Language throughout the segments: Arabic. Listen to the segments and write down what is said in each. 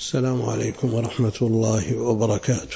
السلام عليكم ورحمة الله وبركاته.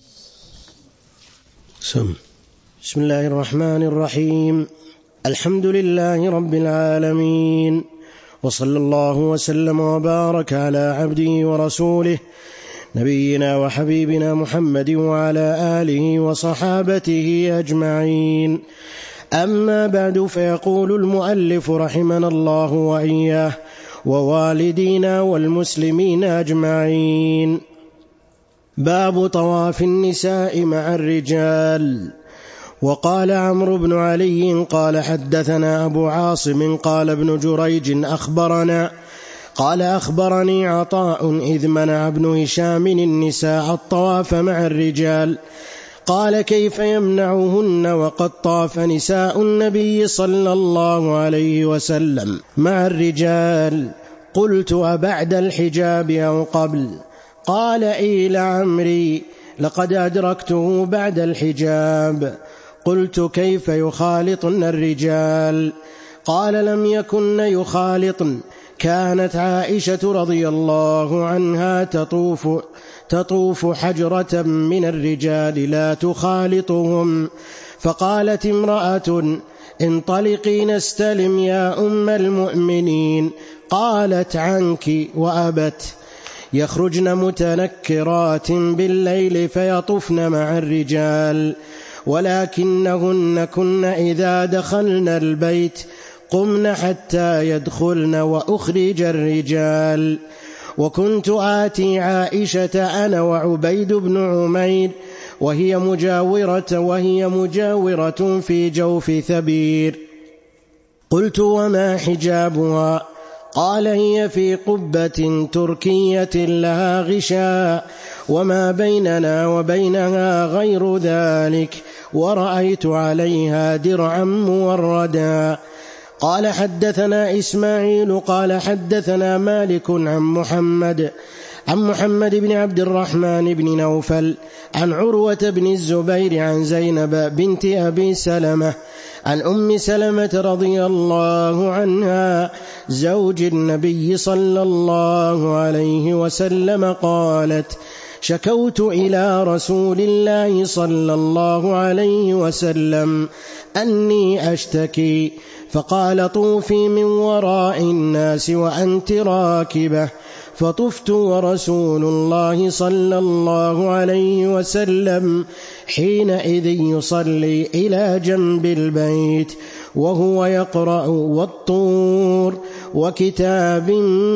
بسم الله الرحمن الرحيم. الحمد لله رب العالمين، وصلى الله وسلم وبارك على عبده ورسوله نبينا وحبيبنا محمد وعلى آله وصحابته أجمعين. أما بعد، فيقول المؤلف رحمنا الله وإياه ووالدينا والمسلمين أجمعين: باب طواف النساء مع الرجال. وقال عمرو بن علي قال حدثنا أبو عاصم قال ابن جريج أخبرني عطاء إذ منع ابن هشام النساء الطواف مع الرجال. قال: كيف يمنعهن وقد طاف نساء النبي صلى الله عليه وسلم مع الرجال؟ قلت: أبعد الحجاب أو قبل؟ قال: إي لعمري، لقد أدركته بعد الحجاب. قلت: كيف يخالطن الرجال؟ قال: لم يكن يخالطن، كانت عائشة رضي الله عنها تطوف حجرة من الرجال لا تخالطهم. فقالت امرأة: انطلقي نستلم يا أم المؤمنين. قالت: عنك، وأبت. يخرجن متنكرات بالليل فيطفن مع الرجال، ولكنهن كن إذا دخلن البيت قمن حتى يدخلن وأخرج الرجال. وكنت آتي عائشة أنا وعبيد بن عمير وهي مجاورة في جوف ثبير. قلت: وما حجابها؟ قال: هي في قبة تركية لها غشاء، وما بيننا وبينها غير ذلك، ورأيت عليها درعا موردا. قال: حدثنا إسماعيل قال حدثنا مالك عن محمد بن عبد الرحمن بن نوفل عن عروة بن الزبير عن زينب بنت أبي سلمة عن أم سلمة رضي الله عنها زوج النبي صلى الله عليه وسلم قالت: شكوت إلى رسول الله صلى الله عليه وسلم أني أشتكي، فقال: طوفي من وراء الناس وأنت راكبة. فطفت ورسول الله صلى الله عليه وسلم حينئذ يصلي إلى جنب البيت وهو يقرأ والطور وكتاب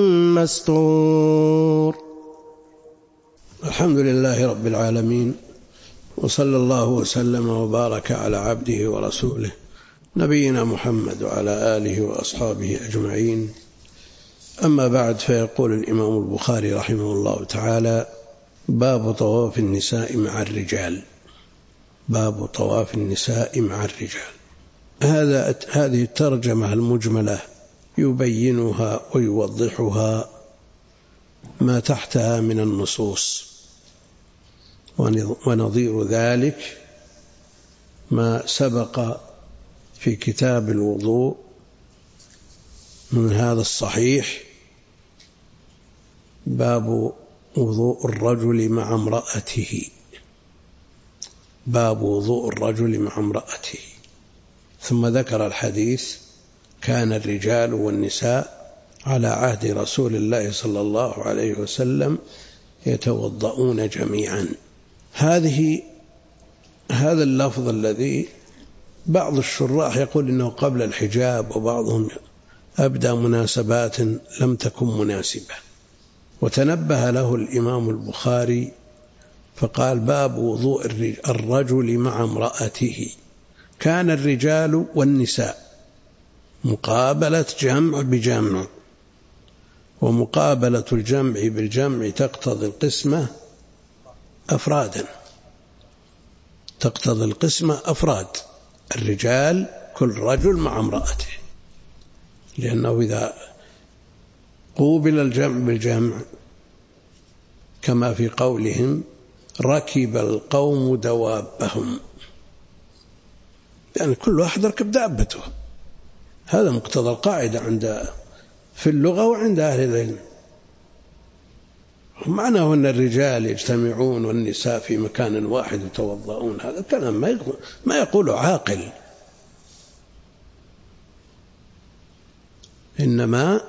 مسطور. الحمد لله رب العالمين، وصلى الله وسلم وبارك على عبده ورسوله نبينا محمد وعلى آله وأصحابه أجمعين. أما بعد، فيقول الإمام البخاري رحمه الله تعالى: باب طواف النساء مع الرجال. باب طواف النساء مع الرجال. هذه الترجمة المجملة يبينها ويوضحها ما تحتها من النصوص، ونظير ذلك ما سبق في كتاب الوضوء من هذا الصحيح: باب وضوء الرجل مع امرأته. باب وضوء الرجل مع امرأته. ثم ذكر الحديث: كان الرجال والنساء على عهد رسول الله صلى الله عليه وسلم يتوضؤون جميعا. هذا اللفظ الذي بعض الشراح يقول إنه قبل الحجاب، وبعضهم أبدى مناسبات لم تكن مناسبة، وتنبه له الإمام البخاري فقال: باب وضوء الرجل مع امرأته. كان الرجال والنساء مقابلة جمع بجمع، ومقابلة الجمع بالجمع تقتضي القسمة أفرادا، تقتضي القسمة أفراد. الرجال كل رجل مع امرأته، لأنه إذا قوبل الجمع بالجمع كما في قولهم: ركب القوم دوابهم، يعني كل واحد ركب دابته. هذا مقتضى القاعدة في اللغة وعند أهل العلم. معناه أن الرجال يجتمعون والنساء في مكان واحد يتوضؤون، هذا كلام ما يقوله عاقل، إنما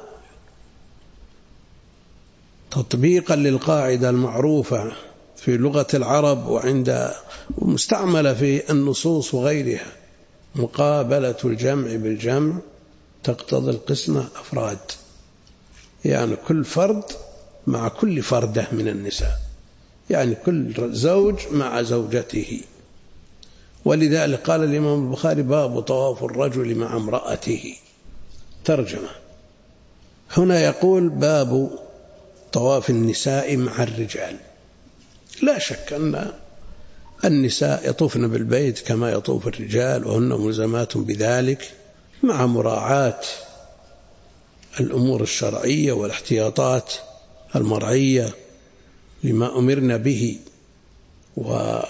تطبيقا للقاعدة المعروفة في لغة العرب وعند مستعملة في النصوص وغيرها، مقابلة الجمع بالجمع تقتضي القسمة أفراد، يعني كل فرد مع كل فردة من النساء، يعني كل زوج مع زوجته. ولذلك قال الإمام البخاري: باب طواف الرجل مع امرأته. ترجمة: هنا يقول باب طواف النساء مع الرجال. لا شك أن النساء يطوفن بالبيت كما يطوف الرجال، وهن ملزمات بذلك مع مراعاة الأمور الشرعية والاحتياطات المرعية لما أمرنا به، وكل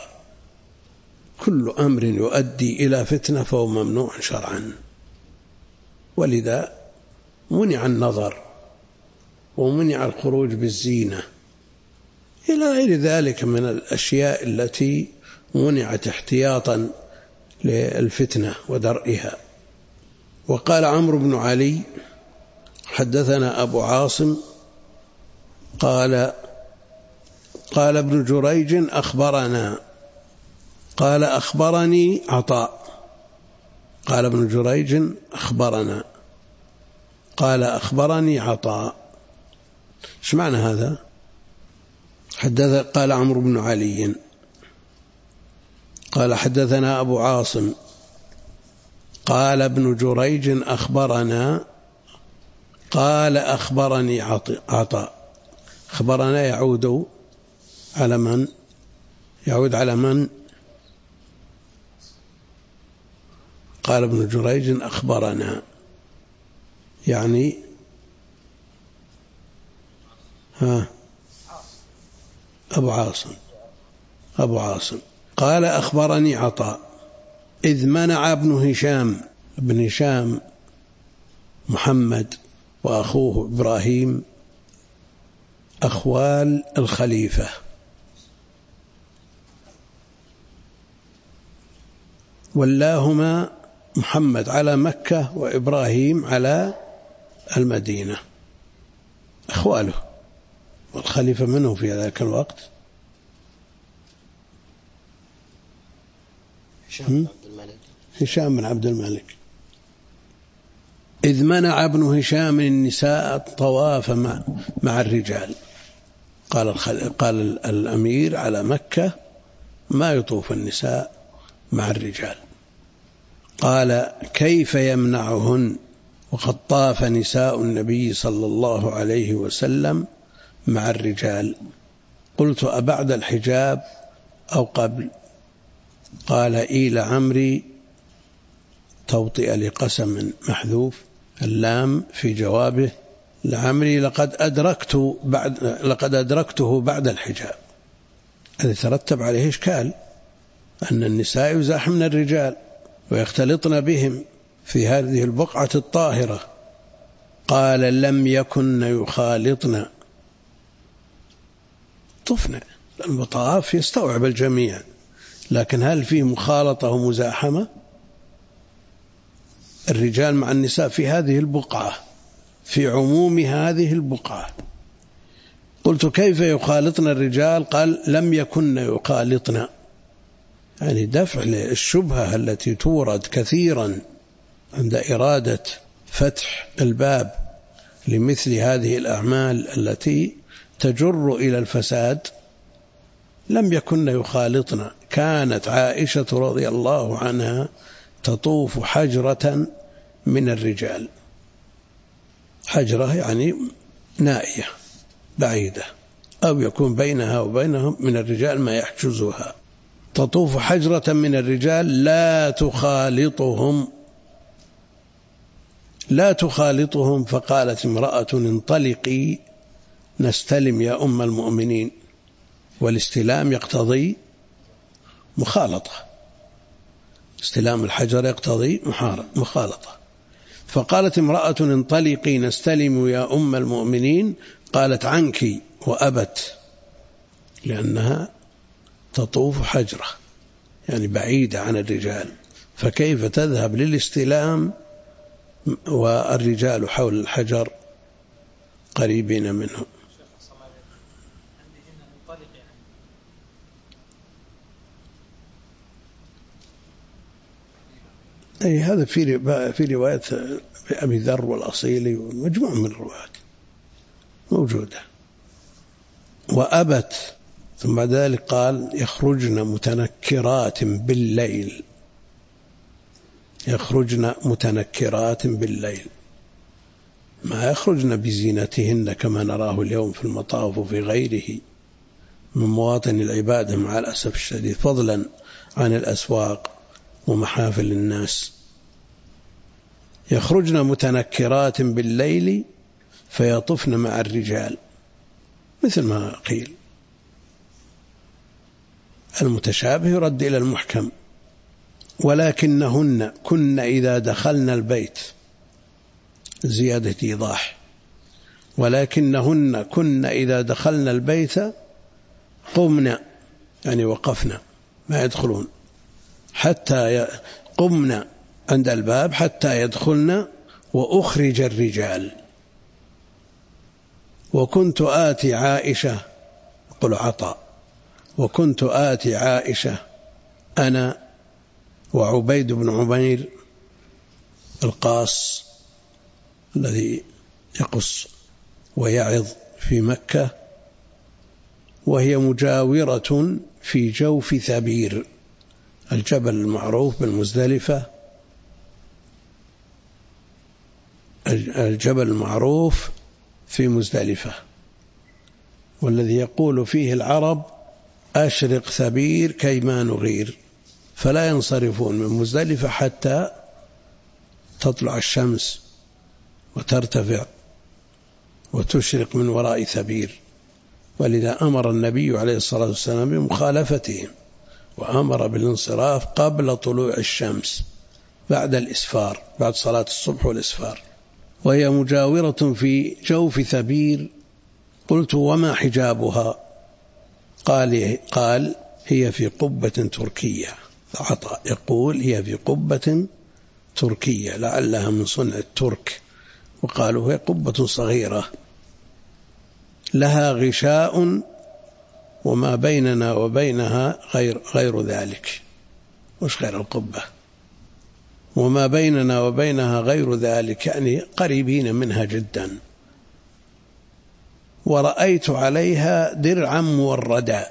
أمر يؤدي إلى فتنة فهو ممنوع شرعا. ولذا منع النظر ومنع الخروج بالزينة إلى غير ذلك من الأشياء التي منعت احتياطا للفتنة ودرئها. وقال عمرو بن علي: حدثنا أبو عاصم قال ابن جريج أخبرنا، قال أخبرني عطاء، قال ابن جريج أخبرنا، قال أخبرني عطاء. ايش معنى هذا؟ قال عمرو بن علي قال حدثنا أبو عاصم قال ابن جريج أخبرنا قال أخبرني عطاء. أخبرنا يعود على من؟ يعود على من؟ قال ابن جريج أخبرنا، يعني أبو عاصم قال أخبرني عطاء إذ منع ابن هشام محمد وأخوه إبراهيم أخوال الخليفة، ولاهما محمد على مكة وإبراهيم على المدينة، أخواله. والخليفة منه في ذاك الوقت؟ هشام بن عبد الملك. إذ منع ابن هشام النساء الطواف مع الرجال، قال الأمير على مكة ما يطوف النساء مع الرجال. قال: كيف يمنعهن وقد طاف نساء النبي صلى الله عليه وسلم مع الرجال؟ قلت: أبعد الحجاب أو قبل؟ قال: إيل عمري توطئ لقسم محذوف اللام في جوابه لعمري لقد أدركته بعد الحجاب. هذا ترتب عليه إشكال أن النساء يزاحمن الرجال ويختلطن بهم في هذه البقعة الطاهرة. قال: لم يكن يخالطن، طفنا، المطاف يستوعب الجميع، لكن هل فيه مخالطة ومزاحمة؟ الرجال مع النساء في هذه البقعة، في عموم هذه البقعة. قلت: كيف يخالطن الرجال؟ قال: لم يكن يخالطن، يعني دفع الشبهة التي تورد كثيرا عند إرادة فتح الباب لمثل هذه الأعمال التي تجر إلى الفساد. لم يكن يخالطن. كانت عائشة رضي الله عنها تطوف حجرة من الرجال، حجرة يعني نائية بعيدة، أو يكون بينها وبينهم من الرجال ما يحجزها. تطوف حجرة من الرجال لا تخالطهم. فقالت امرأة: انطلقي نستلم يا أم المؤمنين. والاستلام يقتضي مخالطة، استلام الحجر يقتضي مخالطة. فقالت امرأة: انطلقي نستلم يا أم المؤمنين. قالت: عنك، وأبت. لأنها تطوف حجرة، يعني بعيدة عن الرجال، فكيف تذهب للاستلام والرجال حول الحجر قريبين منه؟ أي هذا في رواية أبي ذر والأصيلي ومجموع من الروايات موجودة. وأبت، ثم بعد ذلك قال يخرجن متنكرات بالليل، يخرجن متنكرات بالليل، ما يخرجن بزينتهن كما نراه اليوم في المطاف وفي غيره من مواطن العبادة مع الأسف الشديد، فضلا عن الأسواق ومحافل الناس. يخرجن متنكرات بالليل فيطفن مع الرجال، مثل ما قيل، المتشابه يرد إلى المحكم. ولكنهن كن إذا دخلن البيت، زيادة إيضاح، ولكنهن كن إذا دخلن البيت قمن، يعني وقفن ما يدخلون، حتى قمن عند الباب حتى يدخلن وأخرج الرجال. وكنت آتي عائشة، قل عطاء، وكنت آتي عائشة أنا وعبيد بن عمير القاص الذي يقص ويعظ في مكة، وهي مجاورة في جوف ثبير، الجبل المعروف بالمزدلفة، الجبل المعروف في مزدلفة، والذي يقول فيه العرب أشرق ثبير كيما نغير، فلا ينصرفون من مزدلفة حتى تطلع الشمس وترتفع وتشرق من وراء ثبير. ولذا أمر النبي عليه الصلاة والسلام بمخالفتهم، وأمر بالانصراف قبل طلوع الشمس بعد الإسفار، بعد صلاة الصبح والإسفار. وهي مجاورة في جوف ثبير. قلت وما حجابها؟ قال هي في قبة تركية. عطاء يقول هي في قبة تركية لعلها من صنع الترك، وقالوا هي قبة صغيرة لها غشاء وما بيننا وبينها غير ذلك. وش غير القبة؟ وما بيننا وبينها غير ذلك، يعني قريبين منها جدا. ورأيت عليها درعا موردا،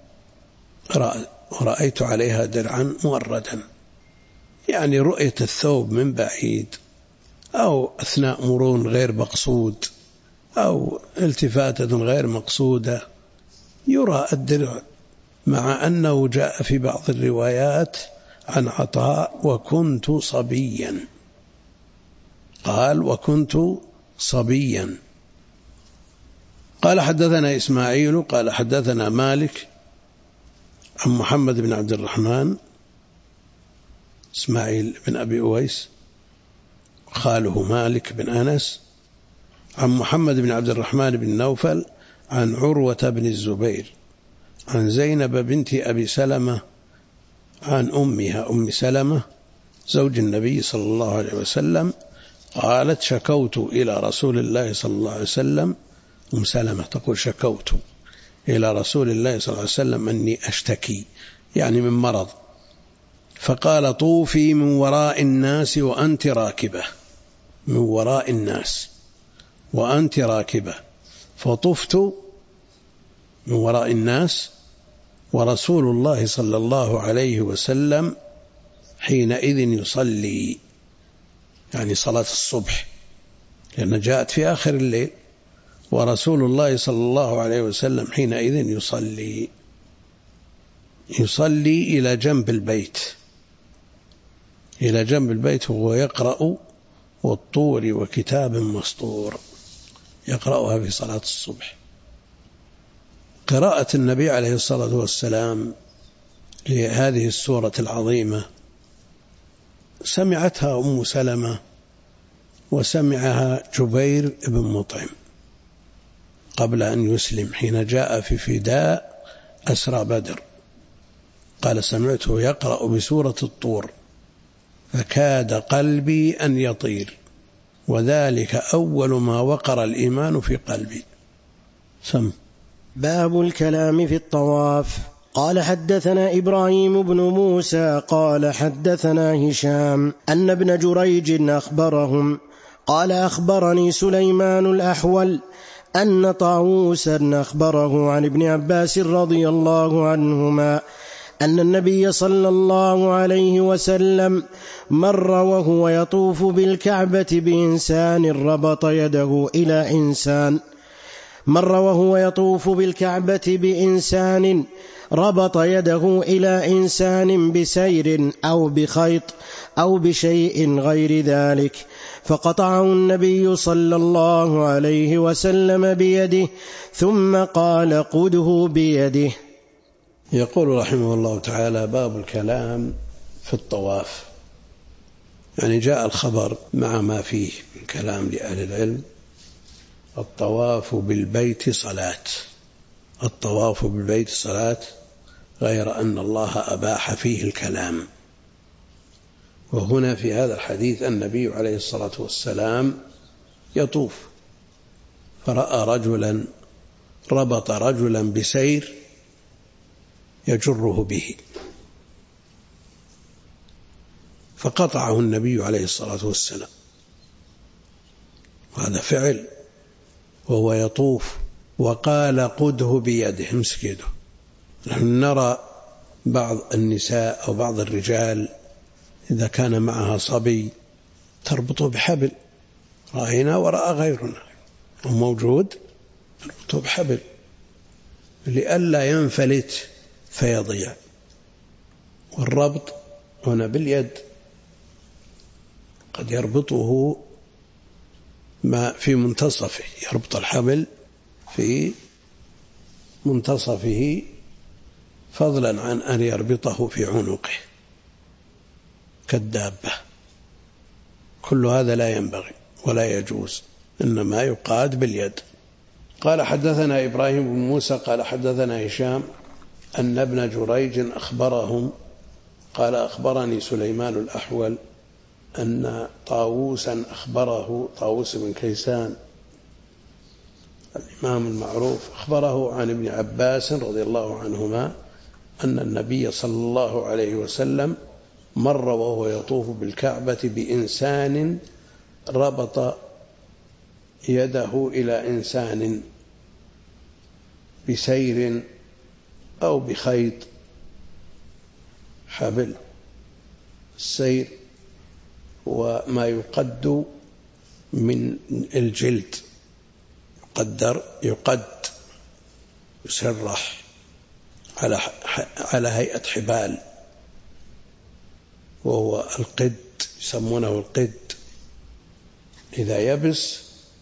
ورأيت عليها درعا موردا، يعني رؤية الثوب من بعيد أو أثناء مرور غير مقصود أو التفاتة غير مقصودة يرى الدرع، مع أنه جاء في بعض الروايات عن عطاء وكنت صبيا، قال وكنت صبيا. قال حدثنا إسماعيل قال حدثنا مالك عن محمد بن عبد الرحمن، إسماعيل بن أبي أويس خاله مالك بن أنس، عن محمد بن عبد الرحمن بن نوفل عن عروة بن الزبير عن زينب بنت أبي سلمة عن أمها أم سلمة زوج النبي صلى الله عليه وسلم قالت شكوت إلى رسول الله صلى الله عليه وسلم، أم سلمة تقول شكوت إلى رسول الله صلى الله عليه وسلم أني أشتكي، يعني من مرض، فقال طوفي من وراء الناس وأنت راكبة، من وراء الناس وأنت راكبة، فطفت من وراء الناس ورسول الله صلى الله عليه وسلم حينئذ يصلي، يعني صلاة الصبح، لأن جاءت في آخر الليل، ورسول الله صلى الله عليه وسلم حينئذ يصلي إلى جنب البيت، إلى جنب البيت وهو يقرأ والطور وكتاب مسطور، يقرأها في صلاة الصبح. قراءة النبي عليه الصلاة والسلام لهذه السورة العظيمة سمعتها أم سلمة وسمعها جبير بن مطعم قبل أن يسلم، حين جاء في فداء أسرى بدر، قال سمعته يقرأ بسورة الطور فكاد قلبي أن يطير، وذلك أول ما وقر الإيمان في قلبي. باب الكلام في الطواف. قال حدثنا إبراهيم بن موسى قال حدثنا هشام أن ابن جريج أخبرهم قال أخبرني سليمان الأحول أن طاووسا أخبره عن ابن عباس رضي الله عنهما أن النبي صلى الله عليه وسلم مر وهو يطوف بالكعبة بإنسان ربط يده إلى إنسان ربط يده إلى إنسان بسير أو بخيط أو بشيء غير ذلك، فقطعه النبي صلى الله عليه وسلم بيده ثم قال قده بيده. يقول رحمه الله تعالى: باب الكلام في الطواف. يعني جاء الخبر مع ما فيه من كلام لأهل العلم. الطواف بالبيت صلاة، الطواف بالبيت صلاة، غير أن الله أباح فيه الكلام. وهنا في هذا الحديث النبي عليه الصلاة والسلام يطوف، فرأى رجلا ربط رجلا بسير يجره به، فقطعه النبي عليه الصلاة والسلام. وهذا فعل وهو يطوف، وقال قده بيده، امسك يده. نحن نرى بعض النساء أو بعض الرجال إذا كان معها صبي تربطه بحبل، رأينا ورأى غيرنا وموجود، تربطه بحبل لئلا ينفلت فيضيع. والربط هنا باليد، قد يربطه ما في منتصفه، يربط الحبل في منتصفه فضلا عن أن يربطه في عنقه كالدابة. كل هذا لا ينبغي ولا يجوز، إنما يقاد باليد. قال حدثنا إبراهيم بن موسى قال حدثنا هشام أن ابن جريج أخبرهم قال أخبرني سليمان الأحول أن طاووسا أخبره، طاووس بن كيسان الإمام المعروف، أخبره عن ابن عباس رضي الله عنهما أن النبي صلى الله عليه وسلم مر وهو يطوف بالكعبة بإنسان ربط يده إلى إنسان بسير أو بخيط، حبل. السير وما يقد من الجلد، يقد يسرح على هيئة حبال، وهو القد، يسمونه القد. إذا يبس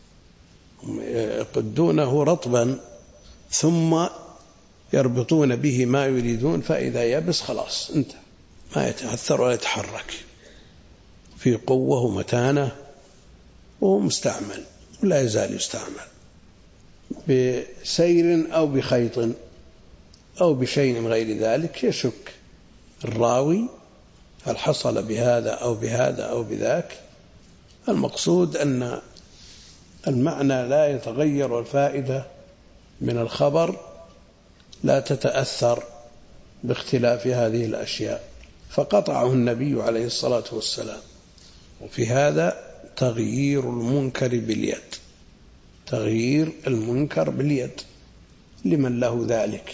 يقدونه رطبا ثم يربطون به ما يريدون، فإذا يبس خلاص انتهى، ما يتأثر ولا يتحرك، في قوة ومتانة، وهو مستعمل ولا يزال يستعمل بسير أو بخيط أو بشيء غير ذلك. يشك الراوي هل حصل بهذا أو بهذا أو بذاك. المقصود أن المعنى لا يتغير، والفائدة من الخبر لا تتأثر باختلاف هذه الأشياء. فقطعه النبي عليه الصلاة والسلام. وفي هذا تغيير المنكر باليد، تغيير المنكر باليد لمن له ذلك،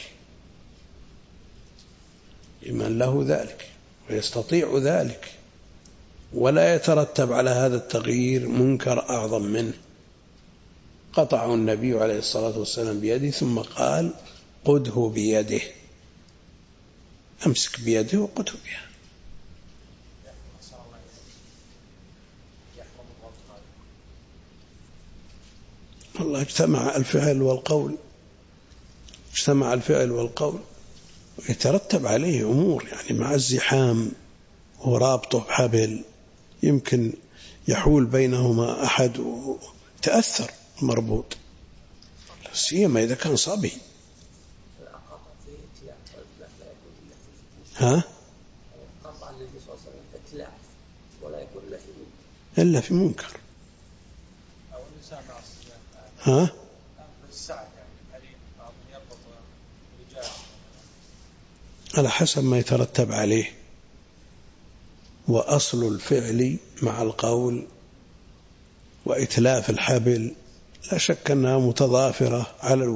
لمن له ذلك ويستطيع ذلك، ولا يترتب على هذا التغيير منكر أعظم منه. قطعه النبي عليه الصلاة والسلام بيده ثم قال قده بيده، أمسك بيده وقده بها. والله اجتمع الفعل والقول، اجتمع الفعل والقول، ويترتب عليه أمور، يعني مع الزحام ورابطه بحبل يمكن يحول بينهما أحد وتأثر مربوط، سيما إذا كان صبي. ها؟ قطع النبي صلى الله عليه وسلم إتلاف ولا يكون إلا في منكر. أو الإنسان مع الصيام. ها؟ السعة يعني حليم بعض يربط رجال على حسب ما يترتب عليه. وأصل الفعل مع القول وإتلاف الحبل لا شك أنها متضافرة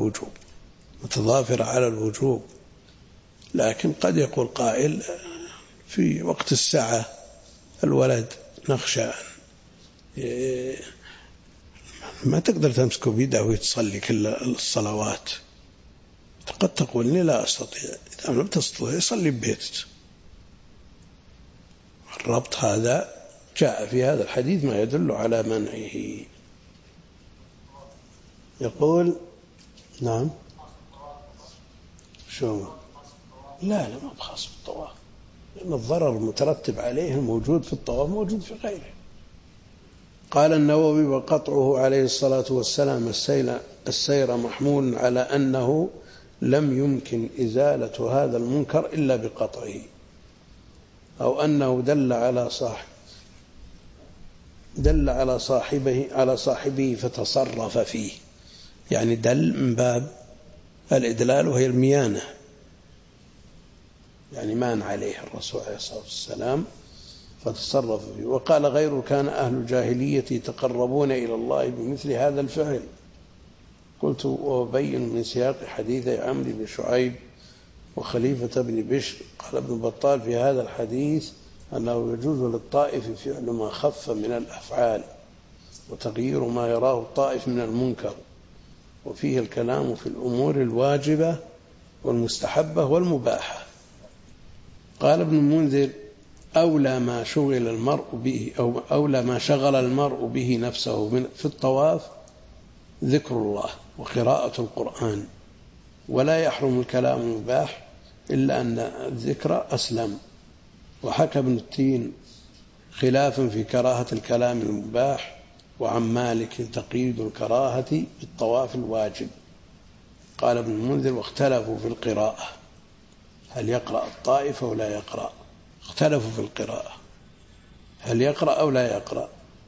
على الوجوب، لكن قد يقول قائل في وقت الساعة الولد نخشى ما تقدر تمسكه بيده ويتصلي كل الصلوات، قد تقول إني لا أستطيع، إذا لم تستطيع يصلي ببيتك. الربط هذا جاء في هذا الحديث ما يدل على منعه. يقول نعم شو لا ما بخاص بالطواف، لأن الضرر المترتب عليه الموجود في الطواف موجود في غيره. قال النووي: وقطعه عليه الصلاة والسلام السير محمول على أنه لم يمكن إزالة هذا المنكر إلا بقطعه، أو أنه دل على صاحبه فتصرف فيه، يعني دل من باب الإدلال وهي الميانة، يعني مان عليه الرسول عليه الصلاة والسلام فتصرف فيه. وقال غيره: كان أهل الجاهلية يتقربون إلى الله بمثل هذا الفعل. قلت: وأبين من سياق حديث عمرو بن شعيب وخليفة بن بشر. قال ابن بطال في هذا الحديث أنه يجوز للطائف فعل ما خف من الأفعال وتغيير ما يراه الطائف من المنكر، وفيه الكلام في الأمور الواجبة والمستحبة والمباحة. قال ابن المنذر: أولى ما شغل المرء به نفسه في الطواف ذكر الله وقراءة القرآن، ولا يحرم الكلام المباح إلا أن الذكر أسلم. وحكى ابن التين خلافا في كراهة الكلام المباح، وعن مالك تقييد الكراهة بالطواف الواجب. قال ابن المنذر: واختلفوا في القراءة، هل يقرأ الطائف أو لا يقرأ؟ اختلفوا في القراءة، هل يقرأ أو لا يقرأ؟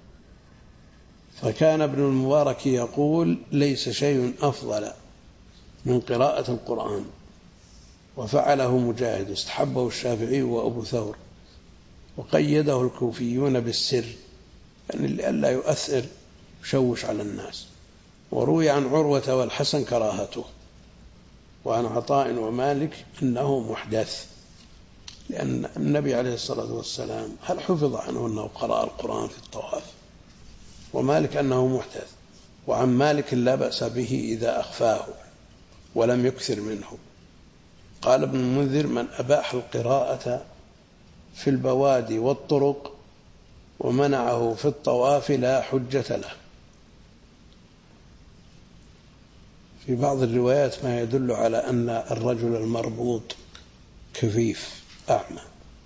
فكان ابن المبارك يقول: ليس شيء أفضل من قراءة القرآن، وفعله مجاهد، واستحبه الشافعي وأبو ثور، وقيده الكوفيون بالسر، يعني لئلا يؤثر يشوش على الناس. وروي عن عروة والحسن كراهته، وعن عطاء ومالك أنه محدث، لأن النبي عليه الصلاة والسلام هل حفظ عنه أنه قرأ القرآن في الطواف؟ ومالك أنه محدث. وعن مالك لا بأس به إذا أخفاه ولم يكثر منه. قال ابن المنذر: من أباح القراءة في البوادي والطرق ومنعه في الطواف لا حجة له. في بعض الروايات ما يدل على أن الرجل المربوط كفيف أعمى،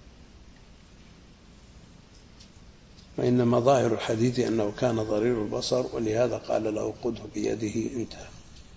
وإنما ظاهر الحديث أنه كان ضرير البصر، ولهذا قال له: خذه بيده. انتهى.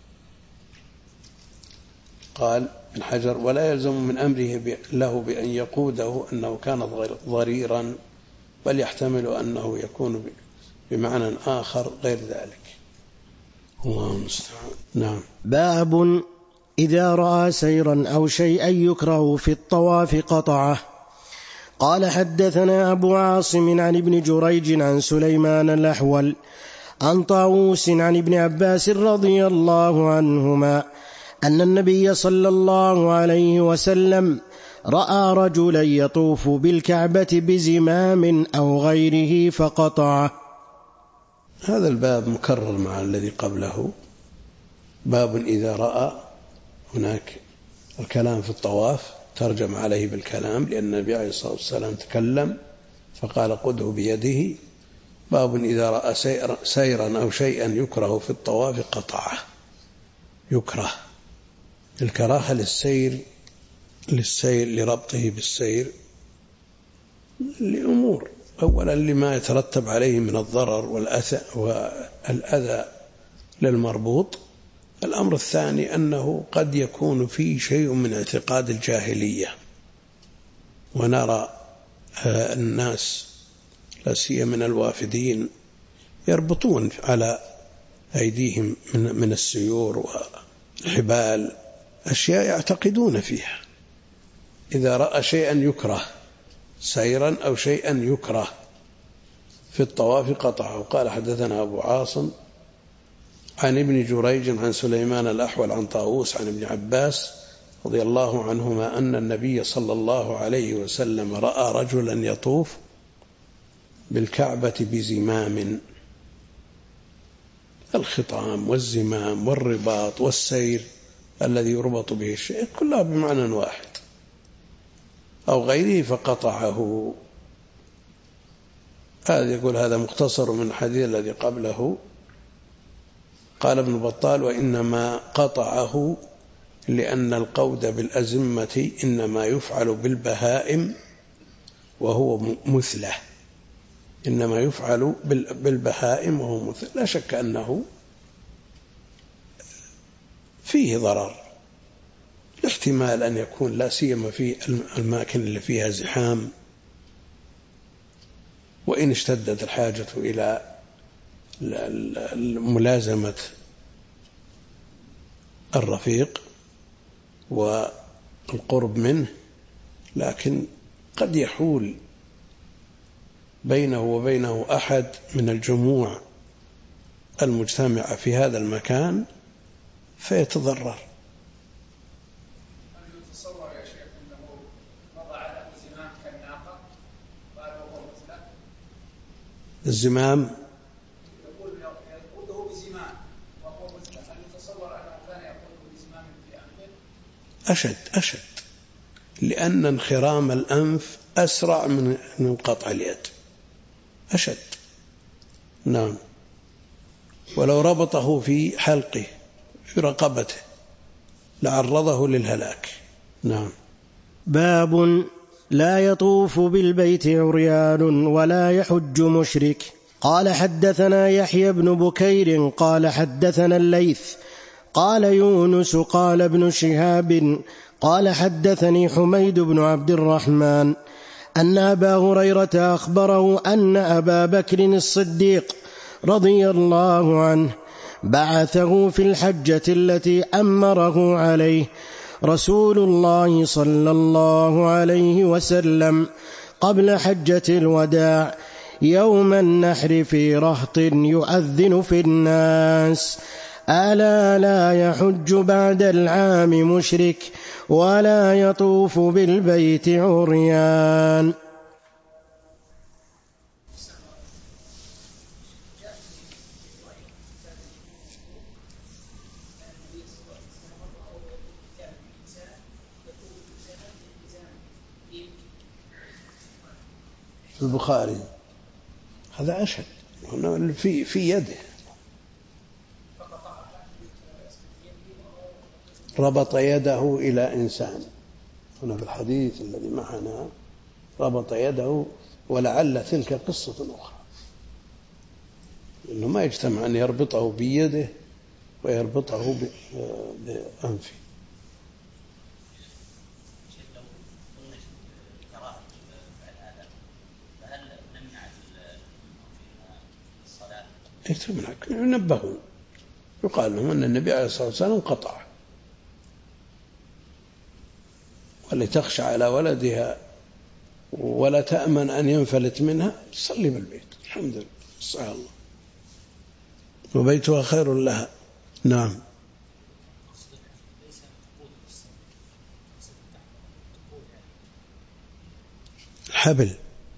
قال ابن حجر: ولا يلزم من أمره له بأن يقوده أنه كان ضريرا، بل يحتمل أنه يكون بمعنى آخر غير ذلك. الله المستعان. نعم. باب إذا رأى سيرا أو شيئا يكره في الطواف قطعه. قال: حدثنا أبو عاصم عن ابن جريج عن سليمان الأحول عن طاووس عن ابن عباس رضي الله عنهما أن النبي صلى الله عليه وسلم رأى رجلا يطوف بالكعبة بزمام أو غيره فقطعه. هذا الباب مكرر مع الذي قبله. باب إذا رأى، هناك الكلام في الطواف ترجم عليه بالكلام، لأن النبي عليه الصلاة والسلام تكلم فقال: خذه بيده. باب إذا رأى سيرا أو شيئا يكره في الطواف قطعه. يكره، الكراهة للسير لربطه بالسير لأمور: أولا لما يترتب عليه من الضرر والأذى للمربوط. الأمر الثاني أنه قد يكون فيه شيء من اعتقاد الجاهلية، ونرى الناس لا سيما من الوافدين يربطون على أيديهم من السيور والحبال أشياء يعتقدون فيها، إذا رأى شيئا يكره سيرا أو شيئا يكره في الطواف قطعه. قال حدثنا أبو عاصم عن ابن جريج عن سليمان الأحول عن طاووس عن ابن عباس رضي الله عنهما أن النبي صلى الله عليه وسلم رأى رجلا يطوف بالكعبة بزمام، الخطام والزمام والرباط والسير الذي يربط به الشيء كلها بمعنى واحد أو غيره فقطعه. هذا يقول هذا مختصر من الحديث الذي قبله. قال ابن بطال وإنما قطعه لأن القود بالأزمة إنما يفعل بالبهائم وهو مثله، إنما يفعل بالبهائم وهو مثله، لا شك أنه فيه ضرر، الاحتمال أن يكون لا سيما في الأماكن اللي فيها زحام، وإن اشتدت الحاجة إلى ملازمة الرفيق والقرب منه، لكن قد يحول بينه وبينه أحد من الجموع المجتمعة في هذا المكان فيتضرر. يتصور يا شيخ أنه مضى على زمام كالناقة قال وهو مثله الزمام يقوده بزمام وهو مثله، هل يتصور أنه كان يقوده بزمام في أنفه؟ أشد لأن انخرام الأنف أسرع من قطع اليد، أشد. نعم، ولو ربطه في حلقه في رقبته لعرضه للهلاك. نعم. باب لا يطوف بالبيت عريان ولا يحج مشرك. قال حدثنا يحيى بن بكير قال حدثنا الليث قال يونس قال ابن شهاب قال حدثني حميد بن عبد الرحمن أن أبا هريرة أخبره أن أبا بكر الصديق رضي الله عنه بعثه في الحجة التي أمره عليه رسول الله صلى الله عليه وسلم قبل حجة الوداع يوم النحر في رهط يؤذن في الناس: ألا لا يحج بعد العام مشرك ولا يطوف بالبيت عريان. البخاري هذا أشد في يده، ربط يده إلى إنسان. هنا في الحديث الذي معنا ربط يده، ولعل تلك قصة أخرى، إنه ما يجتمع أن يربطه بيده ويربطه بأنفه. ينبهون، يقال لهم أن النبي عليه الصلاة والسلام قطع، ولتخشى على ولدها ولا تأمن أن ينفلت منها تصلي بالبيت، الحمد لله، استغفر الله، وبيتها خير لها. نعم. الحبل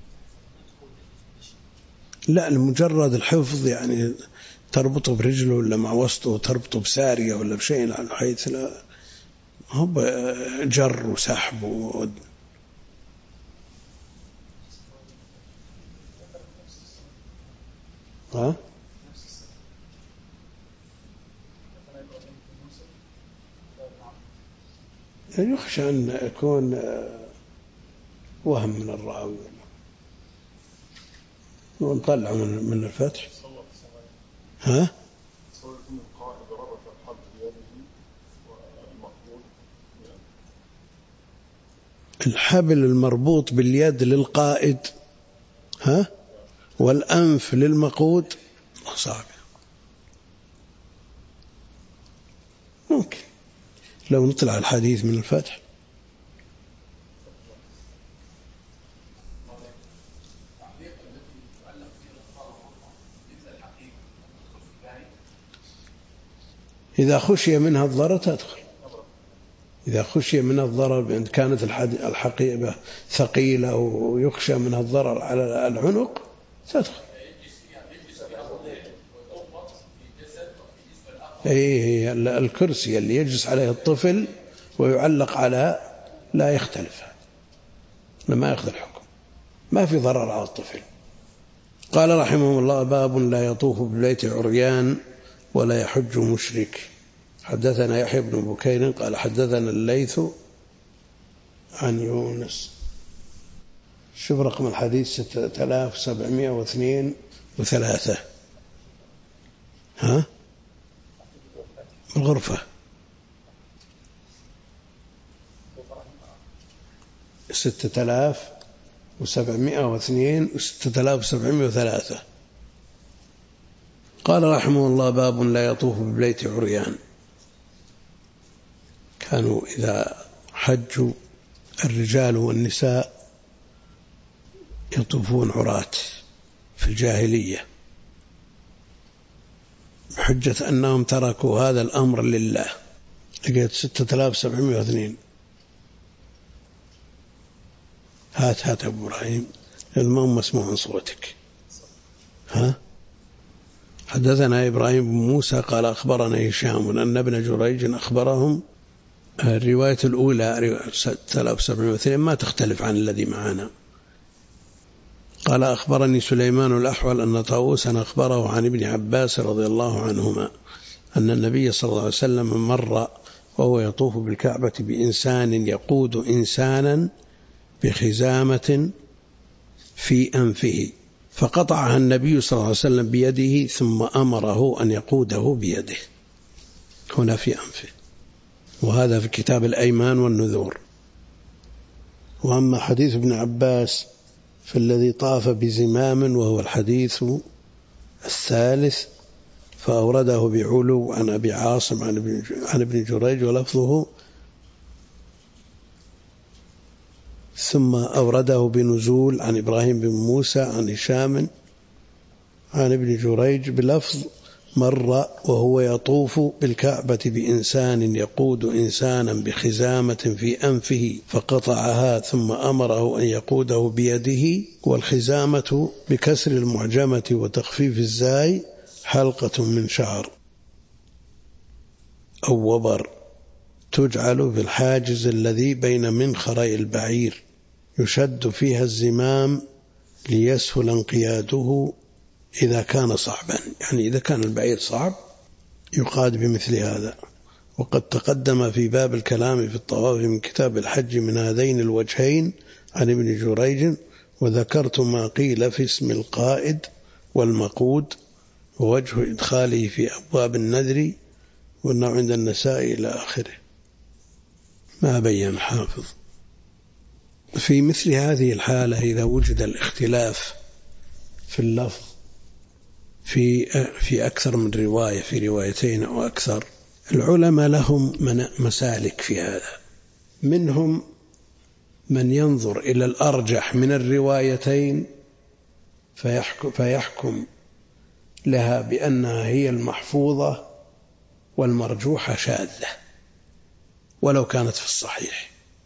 لا، المجرد الحفظ، يعني تربطه برجله ولا مع وسطه، تربطه بسارية ولا بشيء على حيث لا هو جر وسحب ها؟ يخشى أن يكون وهم من الراوي، ونطلع من الفتح. ها؟ الحبل المربوط باليد للقائد والأنف للمقود صعب. ممكن لو نطلع الحديث من الفتح. إذا خشي منها الضرر تدخل، إذا خشي منها الضرر بأن كانت الحقيبة ثقيلة ويخشى منها الضرر على العنق تدخل. هي الكرسي اللي يجلس عليه الطفل ويعلق على لا يختلف، لما يأخذ الحكم ما في ضرر على الطفل. قال رحمه الله: باب لا يطوف بالبيت عريان ولا يحج مشرك. حدثنا يحيى بن بكير قال حدثنا الليث عن يونس. شوف رقم الحديث 6732. الغرفة 6702 و 6703. قال رحمه الله: باب لا يطوف بالبيت عريان. كانوا إذا حجوا الرجال والنساء يطوفون عراة في الجاهلية بحجة أنهم تركوا هذا الأمر لله. لقيت 6702. هات أبو إبراهيم، ما مسموع عن صوتك. حدثنا إبراهيم بن موسى قال أخبرنا هشام أن ابن جريج أخبرهم. الرواية الأولى 6702 ما تختلف عن الذي معنا. قال أخبرني سليمان الأحول أن طاووسا أخبره عن ابن عباس رضي الله عنهما أن النبي صلى الله عليه وسلم مر وهو يطوف بالكعبة بإنسان يقود إنسانا بخزامة في أنفه، فقطعها النبي صلى الله عليه وسلم بيده ثم أمره أن يقوده بيده هنا في أنفه. وهذا في كتاب الأيمان والنذور. وأما حديث ابن عباس فالذي طاف بزمام وهو الحديث الثالث فأورده بعلو عن أبي عاصم عن ابن جريج ولفظه، ثم أورده بنزول عن إبراهيم بن موسى عن هشام عن ابن جريج بلفظ: مر وهو يطوف بالكعبة بإنسان يقود إنسانا بخزامة في أنفه فقطعها ثم أمره أن يقوده بيده. والخزامة بكسر المعجمة وتخفيف الزاي حلقة من شعر أو وبر تجعل في الحاجز الذي بين منخري البعير يشد فيها الزمام ليسهل انقياده إذا كان صعبا، يعني إذا كان البعير صعب يقاد بمثل هذا. وقد تقدم في باب الكلام في الطواف من كتاب الحج من هذين الوجهين عن ابن جريج، وذكرت ما قيل في اسم القائد والمقود ووجه إدخاله في أبواب النذر والنوع عند النساء إلى آخره. ما بين حافظ في مثل هذه الحالة إذا وجد الاختلاف في اللفظ في أكثر من رواية، في روايتين أو أكثر، العلماء لهم مسالك في هذا. منهم من ينظر إلى الأرجح من الروايتين فيحكم لها بأنها هي المحفوظة والمرجوحة شاذة ولو كانت في الصحيح.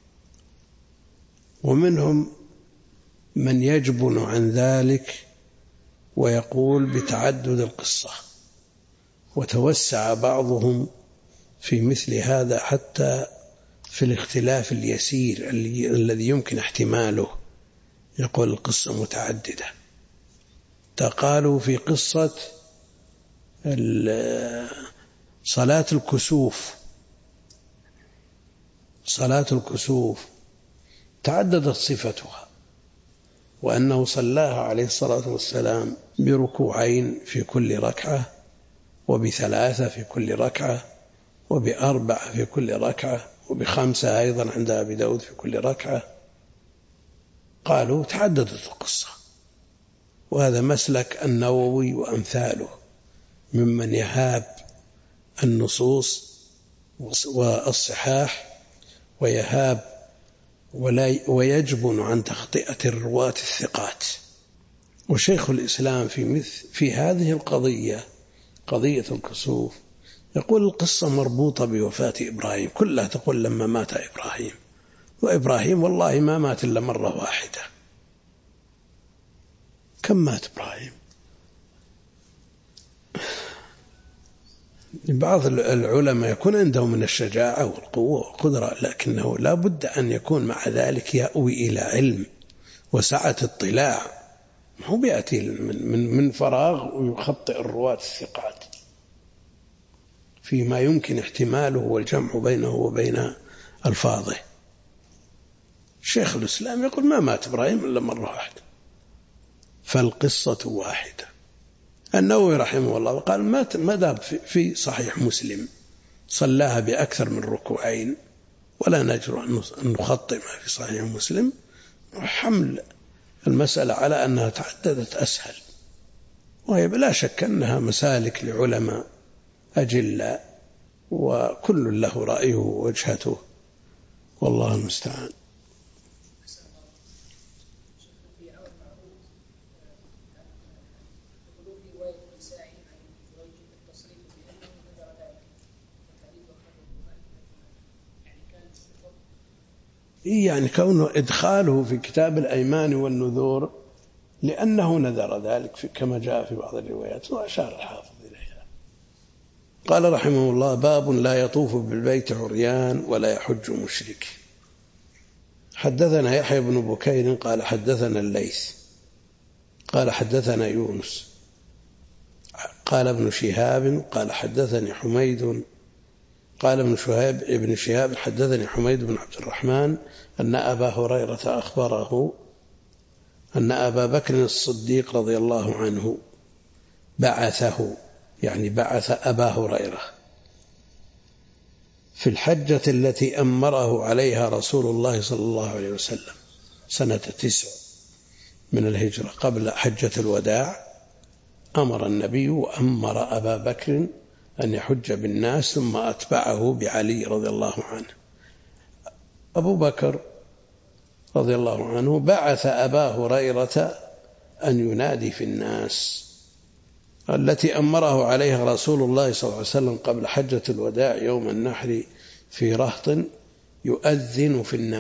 ومنهم من يجبن عن ذلك ويقول بتعدد القصة، وتوسع بعضهم في مثل هذا حتى في الاختلاف اليسير الذي يمكن احتماله، يقول القصة متعددة. قالوا في قصة صلاة الكسوف تعددت صفتها، وأنه صلاها عليه الصلاة والسلام بركوعين في كل ركعة، وبثلاثة في كل ركعة، وبأربعة في كل ركعة، وب5 أيضا عند أبي داود في كل ركعة، قالوا تعددت القصة، وهذا مسلك النووي وأمثاله ممن يهاب النصوص والصحاح ويهاب ويجبن عن تخطئة الرواة الثقات. وشيخ الإسلام في هذه القضية، قضية الكسوف، يقول القصة مربوطة بوفاة إبراهيم، كلها تقول لما مات إبراهيم، وإبراهيم والله ما مات إلا مرة واحدة. كم مات إبراهيم؟ بعض العلماء يكون عندهم من الشجاعة والقوة والقدرة، لكنه لا بد أن يكون مع ذلك يأوي إلى علم وسعة اطلاع، ما هو بيأتي من فراغ ويخطئ الرواة الثقات فيما يمكن احتماله والجمع بينه وبين ألفاظه. شيخ الإسلام يقول ما مات إبراهيم إلا مرة واحدة، فالقصة واحدة. النووي رحمه الله قال ما دام في صحيح مسلم صلاها بأكثر من ركوعين ولا نجرؤ أن نخطئ ما في صحيح مسلم، وحمل المسألة على أنها تعددت أسهل، وهي بلا شك أنها مسالك لعلماء أجلاء وكل له رأيه ووجهته، والله المستعان. يعني كونه إدخاله في كتاب الأيمان والنذور لأنه نذر ذلك كما جاء في بعض الروايات، وأشار الحافظ إليها. قال رحمه الله: باب لا يطوف بالبيت عريان ولا يحج مشرك. حدثنا يحيى بن بكير قال حدثنا الليث قال حدثنا يونس قال ابن شهاب قال حدثني حميد قال ابن شهاب حدثني حميد بن عبد الرحمن أن أبا هريرة أخبره أن أبا بكر الصديق رضي الله عنه بعثه، يعني بعث أبا هريرة في الحجة التي أمره عليها رسول الله صلى الله عليه وسلم سنة 9 من الهجرة قبل حجة الوداع. أمر النبي وأمر أبا بكر أن يحج بالناس، ثم أتبعه بعلي رضي الله عنه. أبو بكر رضي الله عنه بعث أبا هريرة أن ينادي في الناس التي أمره عليها رسول الله صلى الله عليه وسلم قبل حجة الوداع يوم النحر في رهط يؤذن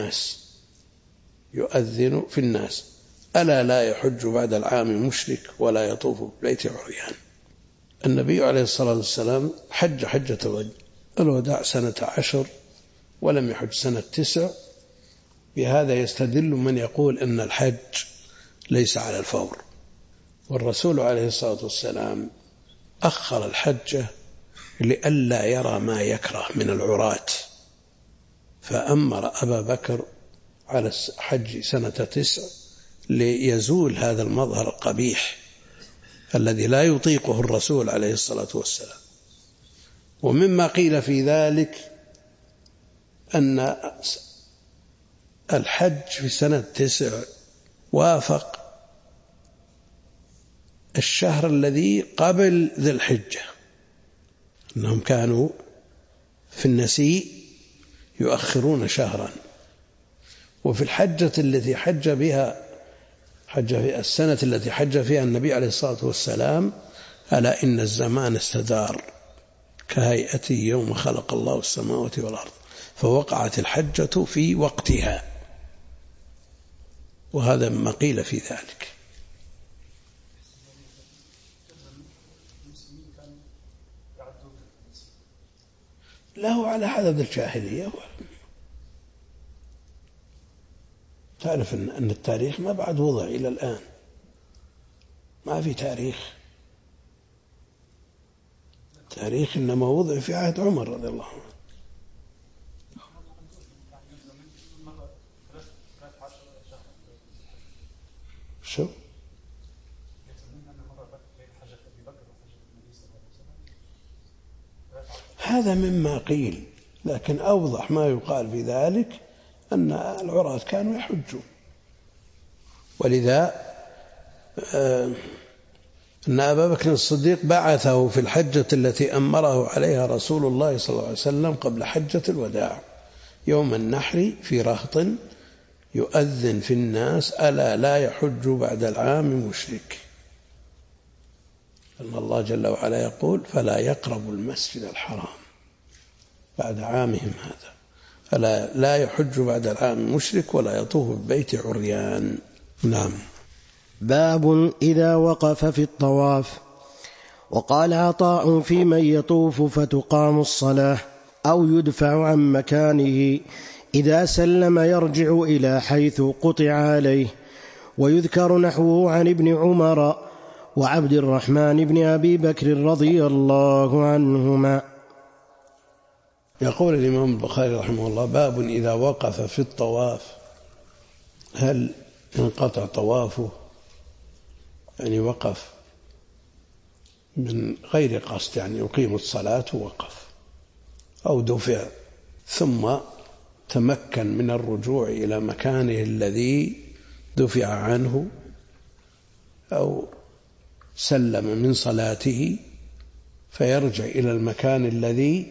في الناس ألا لا يحج بعد العام مشرك ولا يطوف بالبيت عريان. النبي عليه الصلاة والسلام حجة الوداع سنة 10 ولم يحج سنة 9. بهذا يستدل من يقول أن الحج ليس على الفور، والرسول عليه الصلاة والسلام أخر الحجة لئلا يرى ما يكره من العراة، فأمر أبا بكر على الحج سنة 9 ليزول هذا المظهر القبيح الذي لا يطيقه الرسول عليه الصلاة والسلام. ومما قيل في ذلك أن الحج في سنة 9 وافق الشهر الذي قبل ذي الحجة، أنهم كانوا في النسيء يؤخرون شهرا، وفي الحجة التي حج في السنة التي حج فيها النبي عليه الصلاة والسلام ألا إن الزمان استدار كهيئته يوم خلق الله السماوات والأرض، فوقعت الحجة في وقتها، وهذا ما قيل في ذلك. له على عدد الجاهلية. تعرف أن التاريخ ما بعد وضع إلى الآن، ما في تاريخ إنما وضع في عهد عمر رضي الله عنه. شو؟ هذا مما قيل، لكن أوضح ما يقال في ذلك أن العراة كانوا يحجون ولذا أن أبا بكر الصديق بعثه في الحجة التي أمره عليها رسول الله صلى الله عليه وسلم قبل حجة الوداع يوم النحر في رهط يؤذن في الناس: ألا لا يحج بعد العام مشرك. أن الله جل وعلا يقول: فلا يقربوا المسجد الحرام بعد عامهم هذا، ألا لا يحج بعد العام مشرك ولا يطوف بالبيت عريان. نعم. باب إذا وقف في الطواف. وقال عطاء: في من يطوف فتقام الصلاة أو يدفع عن مكانه إذا سلم يرجع إلى حيث قطع عليه. ويذكر نحوه عن ابن عمر وعبد الرحمن بن أبي بكر رضي الله عنهما. يقول الإمام البخاري رحمه الله: باب إذا وقف في الطواف. هل انقطع طوافه، يعني وقف من غير قصد، يعني يقيم الصلاة ووقف، أو دفع ثم تمكن من الرجوع إلى مكانه الذي دفع عنه، أو سلم من صلاته فيرجع إلى المكان الذي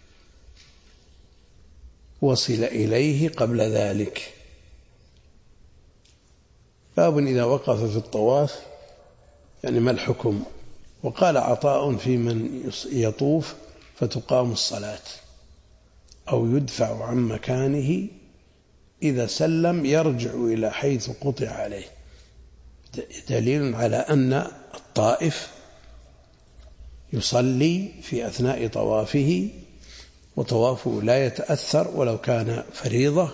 وصل إليه قبل ذلك. باب إذا وقف في الطواف، يعني ما الحكم؟ وقال عطاء: في من يطوف فتقام الصلاة أو يدفع عن مكانه إذا سلم يرجع إلى حيث قطع عليه، دليل على أن الطائف يصلي في أثناء طوافه، وطوافه لا يتأثر ولو كان فريضة،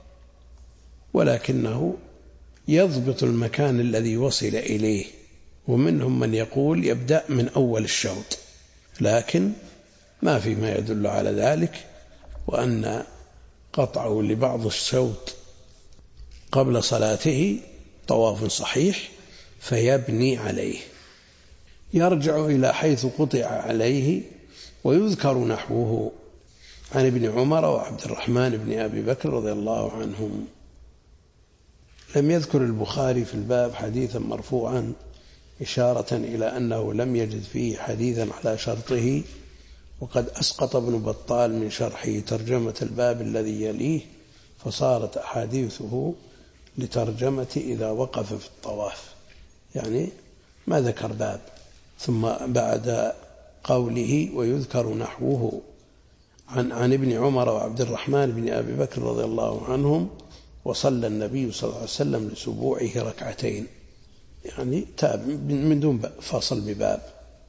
ولكنه يضبط المكان الذي وصل إليه. ومنهم من يقول يبدأ من أول الشوط، لكن ما في ما يدل على ذلك، وأن قطعه لبعض الشوط قبل صلاته طواف صحيح، فيبني عليه، يرجع إلى حيث قطع عليه. ويذكر نحوه عن ابن عمر وعبد الرحمن بن أبي بكر رضي الله عنهم. لم يذكر البخاري في الباب حديثا مرفوعا إشارة إلى أنه لم يجد فيه حديثا على شرطه، وقد أسقط ابن بطال من شرحه ترجمة الباب الذي يليه، فصارت أحاديثه لترجمة إذا وقف في الطواف، يعني ما ذكر باب. ثم بعد قوله ويذكر نحوه عن ابن عمر وعبد الرحمن بن أبي بكر رضي الله عنهم: وصلى النبي صلى الله عليه وسلم لسبوعه ركعتين، يعني تاب من دون فاصل بباب.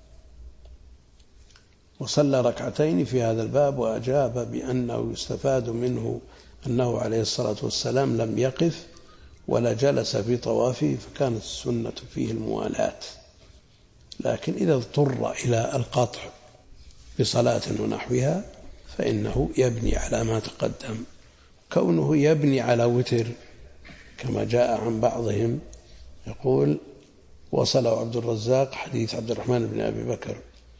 وصلى ركعتين في هذا الباب، وأجاب بأنه يستفاد منه أنه عليه الصلاة والسلام لم يقف ولا جلس في طوافه، فكانت السنة فيه الموالاة. لكن إذا اضطر إلى القطع بصلاة ونحوها فإنه يبني على ما تقدم. كونه يبني على وتر كما جاء عن بعضهم، يقول: وصل عبد الرزاق حديث عبد الرحمن بن أبي بكر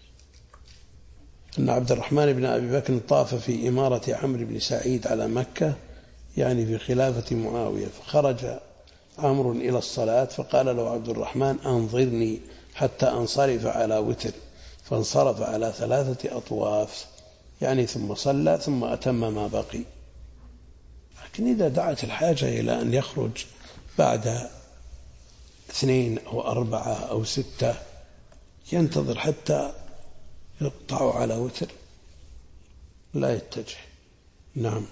أن عبد الرحمن بن أبي بكر طاف في إمارة عمرو بن سعيد على مكة، يعني في خلافة معاوية، فخرج عمرو إلى الصلاة، فقال له عبد الرحمن: أنظرني حتى أنصرف على وتر، فانصرف على 3 أطواف، يعني ثم صلى ثم أتم ما بقي. لكن إذا دعت الحاجة إلى أن يخرج بعد 2 أو 4 أو 6 ينتظر حتى يقطع على وتر، لا يتجه. نعم.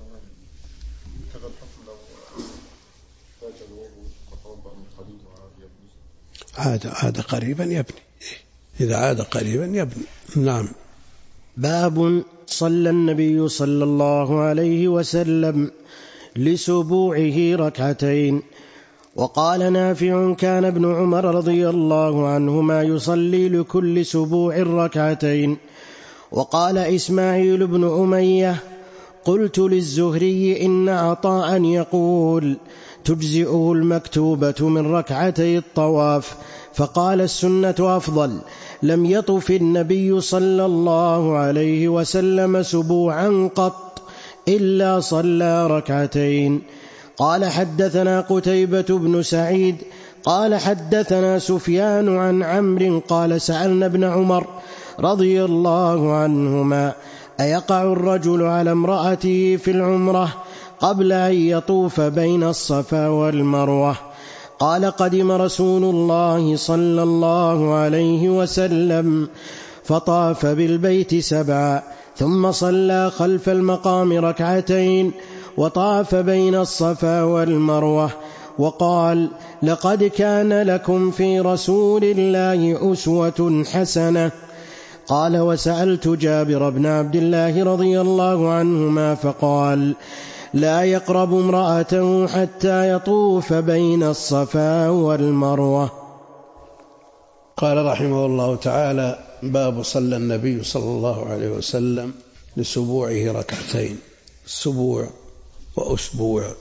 عاد قريبا يبني، إذا عاد قريبا يبني. نعم. باب صلى النبي صلى الله عليه وسلم لسبوعه ركعتين. وقال نافع: كان ابن عمر رضي الله عنهما يصلي لكل سبوع ركعتين. وقال إسماعيل بن أمية: قلت للزهري إن عطاء يقول تجزئه المكتوبة من ركعتي الطواف، فقال: السنة أفضل. لم يطف النبي صلى الله عليه وسلم سبوعا قط إلا صلى ركعتين. قال حدثنا قتيبة بن سعيد قال حدثنا سفيان عن عمرو قال سألنا ابن عمر رضي الله عنهما أيقع الرجل على امرأته في العمرة قبل أن يطوف بين الصفا والمروة؟ قال قدم رسول الله صلى الله عليه وسلم فطاف بالبيت 7 ثم صلى خلف المقام 2 ركعتين وطاف بين الصفا والمروة وقال لقد كان لكم في رسول الله أسوة حسنة. قال وسألت جابر بن عبد الله رضي الله عنهما فقال لا يقرب امرأته حتى يطوف بين الصفا والمروة. قال رحمه الله تعالى باب صلى النبي صلى الله عليه وسلم لسبوعه 2 ركعتين. السبوع وأسبوع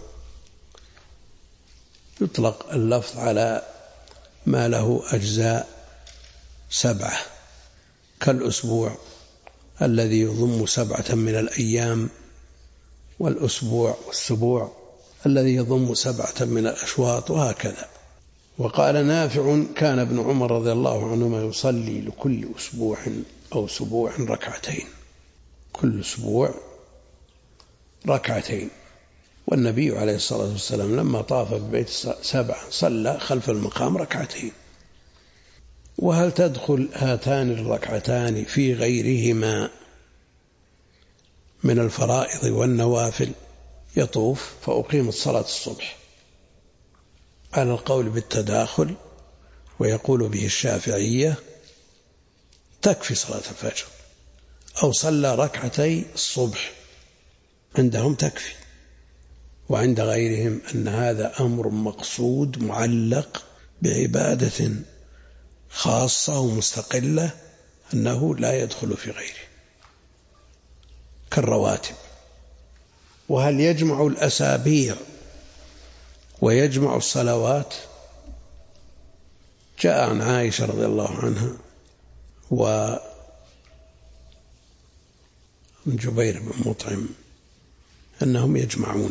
يطلق اللفظ على ما له أجزاء 7 كالأسبوع الذي يضم 7 من الأيام، والأسبوع والسبوع الذي يضم 7 من الأشواط، وهكذا. وقال نافع كان ابن عمر رضي الله عنهما يصلي لكل أسبوع أو سبوع 2 ركعتين، كل أسبوع 2 ركعتين. والنبي عليه الصلاة والسلام لما طاف ببيت 7 صلى خلف المقام 2 ركعتين. وهل تدخل هاتان 2 ركعتان في غيرهما من الفرائض والنوافل؟ يطوف فأقيمت صلاة الصبح على القول بالتداخل، ويقول به الشافعية تكفي صلاة الفجر، أو صلى 2 ركعتي الصبح عندهم تكفي. وعند غيرهم أن هذا أمر مقصود معلق بعبادة خاصة ومستقلة أنه لا يدخل في غيره كالرواتب. وهل يجمع الأسابيع ويجمع الصلوات؟ جاء عن عائشة رضي الله عنها ومن جبير بن مطعم أنهم يجمعون،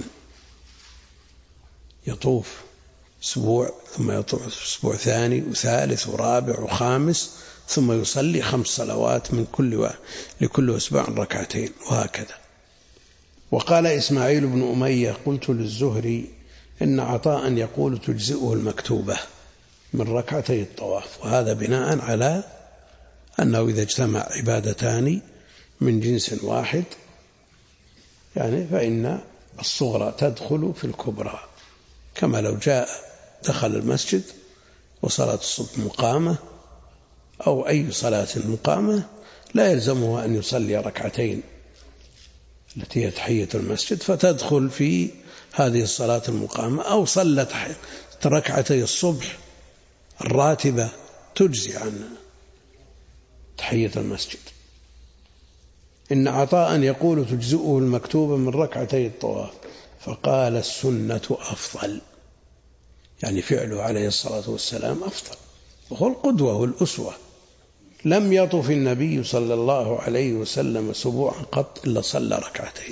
يطوف أسبوع ثم يطوف أسبوع ثاني وثالث ورابع وخامس، ثم يصلي 5 صلوات من لكل أسبوع 2 ركعتين، وهكذا. وقال إسماعيل بن أمية قلت للزهري إن عطاء يقول تجزئه المكتوبة من 2 ركعتي الطواف، وهذا بناء على أنه إذا اجتمع عبادتان من جنس واحد يعني فإن الصغرى تدخل في الكبرى، كما لو دخل المسجد وصلاة الصبح مقامة أو أي صلاة مقامة لا يلزمه أن يصلي 2 ركعتين التي هي تحية المسجد فتدخل في هذه الصلاة المقامة، أو صلت 2 ركعتي الصبح الراتبة تجزي عن تحية المسجد. إن عطاء يقول تجزئه المكتوبة من 2 ركعتي الطواف، فقال السنة أفضل، يعني فعله عليه الصلاة والسلام أفضل، وهو القدوة والأسوة. لم يطف النبي صلى الله عليه وسلم سبوعا قط إلا صلى 2 ركعتين.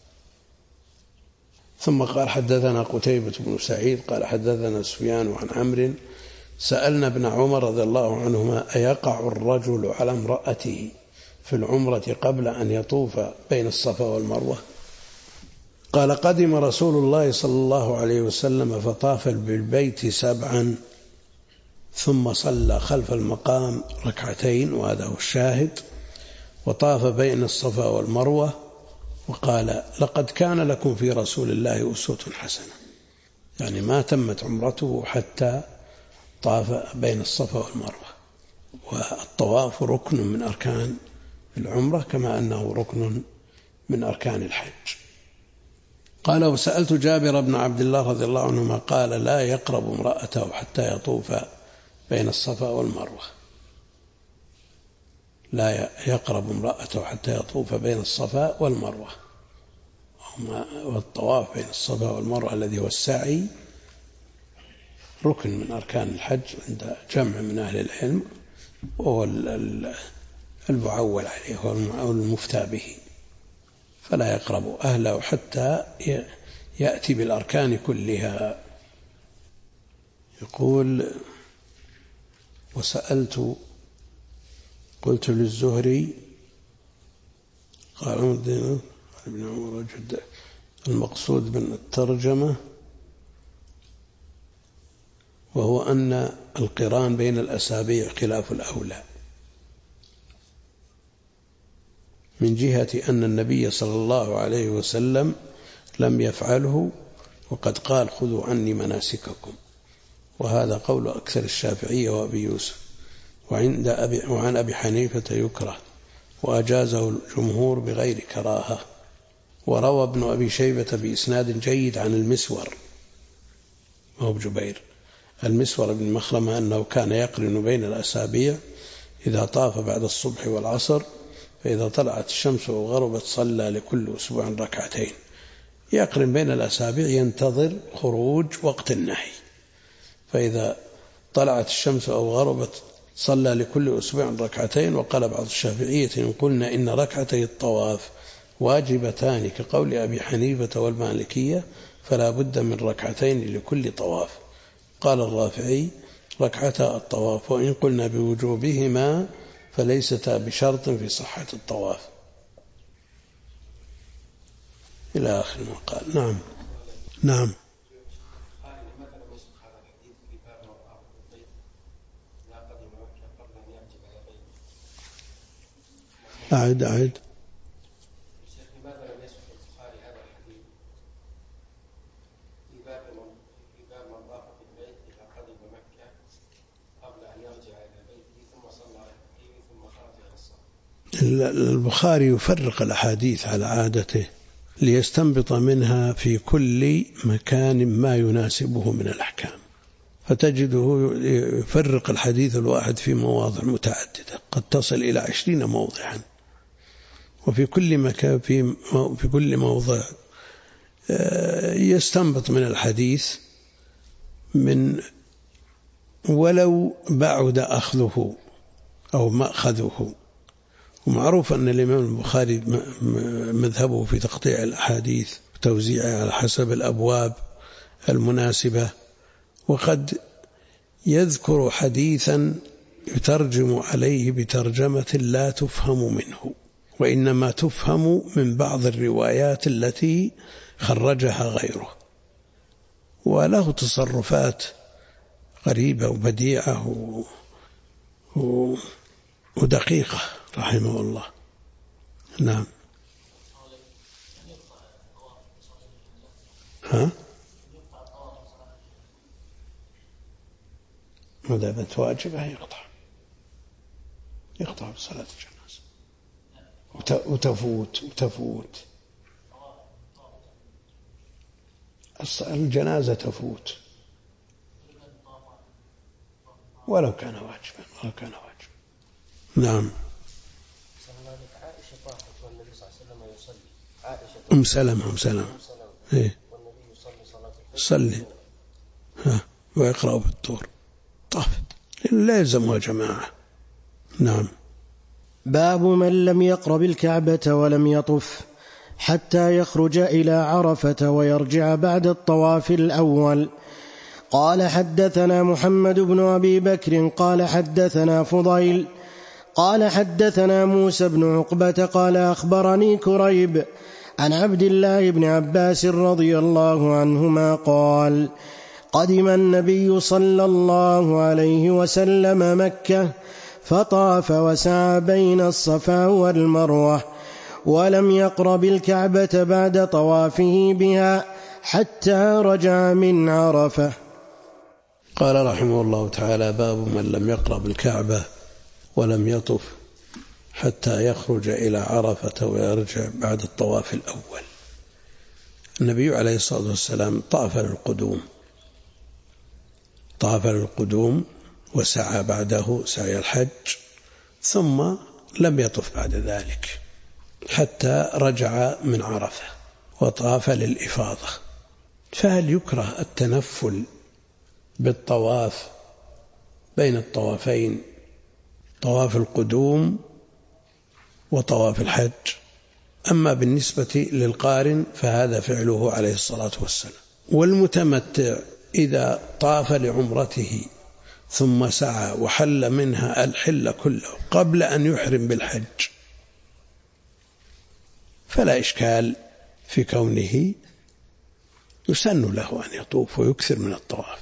ثم قال حدثنا قتيبة بن سعيد قال حدثنا سفيان عن عمرو سألنا ابن عمر رضي الله عنهما أيقع الرجل على امرأته في العمرة قبل أن يطوف بين الصفا والمروة؟ قال قدم رسول الله صلى الله عليه وسلم فطاف بالبيت 7 ثم صلى خلف المقام 2 ركعتين، وهذا هو الشاهد، وطاف بين الصفا والمروة وقال لقد كان لكم في رسول الله أسوة حسنة، يعني ما تمت عمرته حتى طاف بين الصفا والمروة. والطواف ركن من أركان العمرة كما أنه ركن من أركان الحج. قال وسألت جابر بن عبد الله رضي الله عنهما قال لا يقرب امرأته حتى يطوف بين الصفا والمروة، لا يقرب امرأته حتى يطوف بين الصفا والمروة. والطواف بين الصفا والمروة الذي هو السعي ركن من أركان الحج عند جمع من أهل العلم، وهو المعول عليه والمفتى به، فلا يقرب أهله حتى يأتي بالأركان كلها. يقول: قلت للزهري قال عمر الدين ابن عمر المقصود من الترجمة وهو أن القران بين الأسابيع خلاف الأولى، من جهة أن النبي صلى الله عليه وسلم لم يفعله، وقد قال: خذوا عني مناسككم. وهذا قول أكثر الشافعية وأبي يوسف، وعن أبي حنيفة يكره، وأجازه الجمهور بغير كراهة. وروى ابن أبي شيبة بإسناد جيد عن المسور وهو جبير المسور بن مخرمة أنه كان يقرن بين الأسابيع إذا طاف بعد الصبح والعصر، فإذا طلعت الشمس وغربت صلى لكل أسبوع ركعتين. يقرن بين الأسابيع ينتظر خروج وقت النهي، فإذا طلعت الشمس أو غربت صلى لكل أسبوع ركعتين. وقال بعض الشافعية: إن قلنا إن ركعتي الطواف واجبتان كقول أبي حنيفة والمالكية فلا بد من ركعتين لكل طواف. قال الرافعي: ركعتا الطواف، وإن قلنا بوجوبهما فليستا بشرط في صحة الطواف، إلى آخر ما قال. نعم نعم. أعد. البخاري يفرق الأحاديث على عادته ليستنبط منها في كل مكان ما يناسبه من الأحكام، فتجده يفرق الحديث الواحد في مواضع متعددة قد تصل إلى 20 موضعا، وفي كل مكان في كل موضع يستنبط من الحديث من ولو بعد أخذه أو مأخذه. ومعروف أن الإمام البخاري مذهبه في تقطيع الأحاديث وتوزيعها على حسب الأبواب المناسبة، وقد يذكر حديثا يترجم عليه بترجمة لا تفهم منه، وإنما تفهم من بعض الروايات التي خرجها غيره، وله تصرفات غريبة وبديعة ودقيقة رحمه الله. نعم. ماذا بنت واجبة يقطع بصلاة الجنازة وتفوت الجنازة تفوت ولو كان واجبا. نعم. أم سلمة إيه؟ صلي ويقرأ بالطور طاف، لا يلزمها جماعة. نعم. باب من لم يقرأ بالكعبة ولم يطف حتى يخرج إلى عرفة ويرجع بعد الطواف الأول. قال: حدثنا محمد بن أبي بكر قال حدثنا فضيل قال حدثنا موسى بن عقبة قال أخبرني كريب عن عبد الله بن عباس رضي الله عنهما قال: قدم النبي صلى الله عليه وسلم مكة فطاف وسعى بين الصفا والمروة، ولم يقرأ بالكعبة بعد طوافه بها حتى رجع من عرفة. قال رحمه الله تعالى: باب من لم يقرأ بالكعبة ولم يطف حتى يخرج إلى عرفة ويرجع بعد الطواف الأول. النبي عليه الصلاة والسلام طاف للقدوم وسعى بعده سعي الحج، ثم لم يطف بعد ذلك حتى رجع من عرفة وطاف للإفاضة. فهل يكره التنفل بالطواف بين الطوافين، طواف القدوم وطواف الحج؟ أما بالنسبة للقارن فهذا فعله عليه الصلاة والسلام. والمتمتع إذا طاف لعمرته ثم سعى وحل منها الحل كله قبل أن يحرم بالحج فلا إشكال في كونه يسن له أن يطوف ويكثر من الطواف،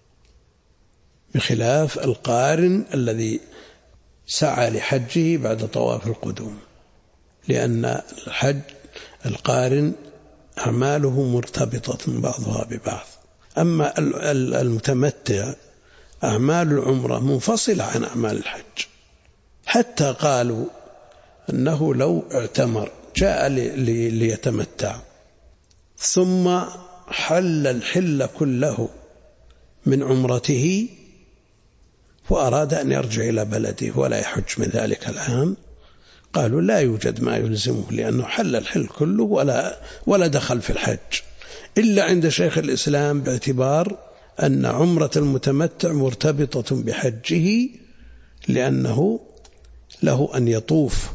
بخلاف القارن الذي سعى لحجه بعد طواف القدوم، لأن القارن أعماله مرتبطة بعضها ببعض. أما المتمتع أعمال العمرة منفصلة عن أعمال الحج، حتى قالوا أنه لو اعتمر جاء ليتمتع ثم حل الحل كله من عمرته وأراد أن يرجع إلى بلده ولا يحج من ذلك العام، قالوا لا يوجد ما يلزمه لأنه حل الحل كله ولا دخل في الحج، إلا عند شيخ الإسلام باعتبار أن عمرة المتمتع مرتبطة بحجه لأنه له أن يطوف،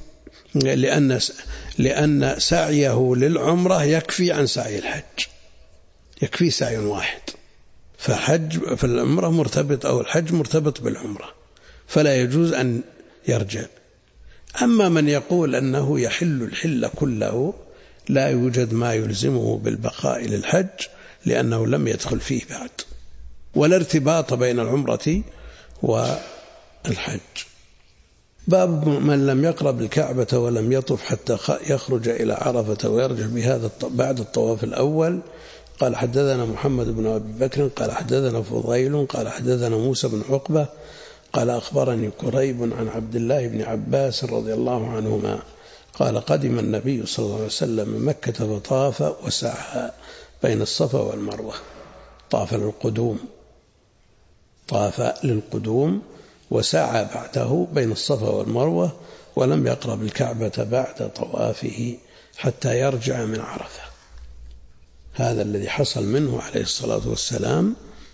لأن سعيه للعمرة يكفي عن سعي الحج، يكفي سعي واحد، فالعمرة مرتبط أو الحج مرتبط بالعمرة فلا يجوز أن يرجع. أما من يقول أنه يحل الحل كله لا يوجد ما يلزمه بالبقاء للحج لأنه لم يدخل فيه بعد، ولا ارتباط بين العمرة والحج. باب من لم يقرب الكعبة ولم يطف حتى يخرج إلى عرفة ويرجع بهذا بعد الطواف الأول. قال حدثنا محمد بن أبي بكر قال حدثنا فضيل قال حدثنا موسى بن عقبة قال أخبرني كريب عن عبد الله بن عباس رضي الله عنهما قال قدم النبي صلى الله عليه وسلم مكة فطاف وسعى بين الصفا والمروة، طاف للقدوم وسعى بعده بين الصفا والمروة، ولم يقرب الكعبة بعد طوافه حتى يرجع من عرفة. هذا الذي حصل منه عليه الصلاة والسلام.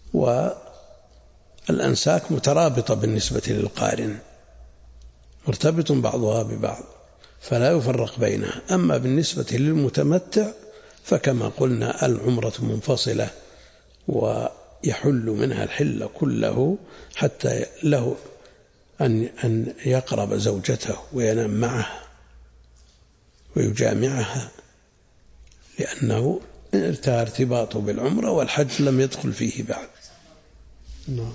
والأنساك مترابطة بالنسبة للقارن، مرتبط بعضها ببعض فلا يفرق بينها. أما بالنسبة للمتمتع فكما قلنا العمرة منفصلة ويحل منها الحل كله حتى له أن يقرب زوجته وينام معها ويجامعها، لأنه انتهى ارتباطه بالعمرة والحج لم يدخل فيه بعد. نعم.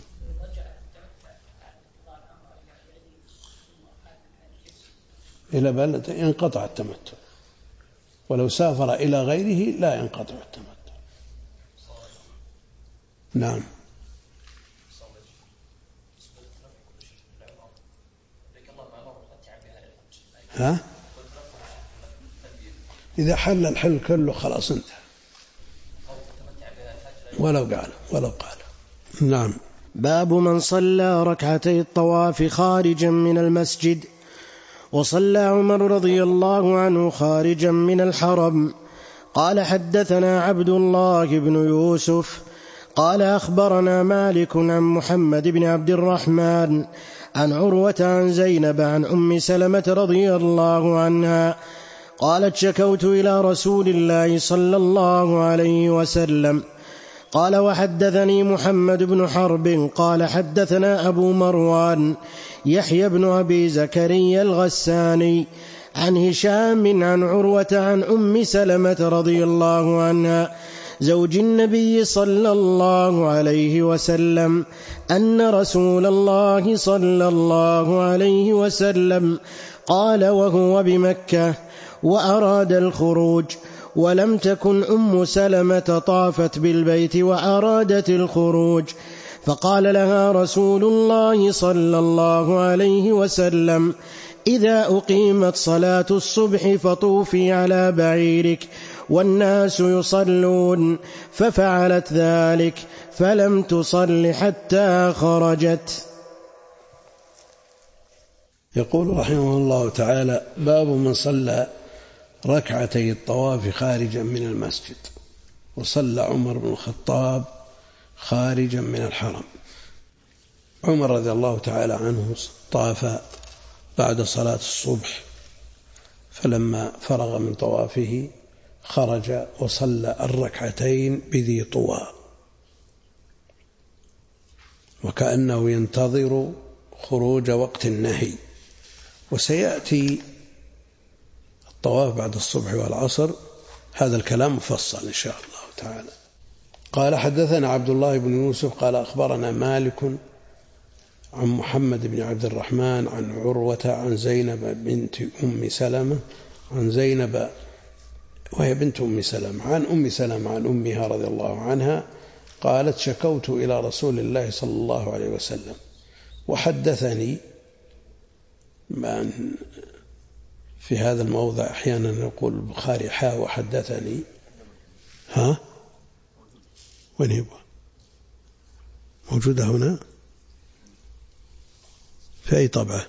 إلى بلد ينقطع التمتع، ولو سافر إلى غيره لا ينقطع التمتع. نعم. ها؟ إذا حل الحل كله خلاص انتهى ولو قال. نعم. باب من صلى ركعتي الطواف خارجا من المسجد. وصلى عمر رضي الله عنه خارجا من الحرم. قال حدثنا عبد الله بن يوسف قال أخبرنا مالك عن محمد بن عبد الرحمن عن عروة عن زينب عن أم سلمة رضي الله عنها قالت شكوت إلى رسول الله صلى الله عليه وسلم. قال وحدثني محمد بن حرب قال حدثنا أبو مروان يحيى بن أبي زكريا الغساني عن هشام عن عروة عن أم سلمة رضي الله عنها زوج النبي صلى الله عليه وسلم أن رسول الله صلى الله عليه وسلم قال وهو بمكة وأراد الخروج، ولم تكن أم سلمة طافت بالبيت وأرادت الخروج، فقال لها رسول الله صلى الله عليه وسلم إذا أقيمت صلاة الصبح فطوفي على بعيرك والناس يصلون، ففعلت ذلك فلم تصل حتى خرجت. يقول رحمه الله تعالى باب من صلى ركعتي الطواف خارجا من المسجد. وصلى عمر بن الخطاب خارجا من الحرم. عمر رضي الله تعالى عنه طاف بعد صلاة الصبح فلما فرغ من طوافه خرج وصلى الركعتين بذي طوى وكأنه ينتظر خروج وقت النهي. وسيأتي الطواف بعد الصبح والعصر هذا الكلام مفصل إن شاء الله تعالى. قال حدثنا عبد الله بن يوسف قال أخبرنا مالك عن محمد بن عبد الرحمن عن عروة عن زينب بنت أم سلمة عن زينب وهي بنت أم سلمة عن أم سلمة عن أمها رضي الله عنها قالت شكوت إلى رسول الله صلى الله عليه وسلم. وحدثني في هذا الموضع أحيانا يقول البخاري وحدثني وين هي موجودة هنا في أي طبعة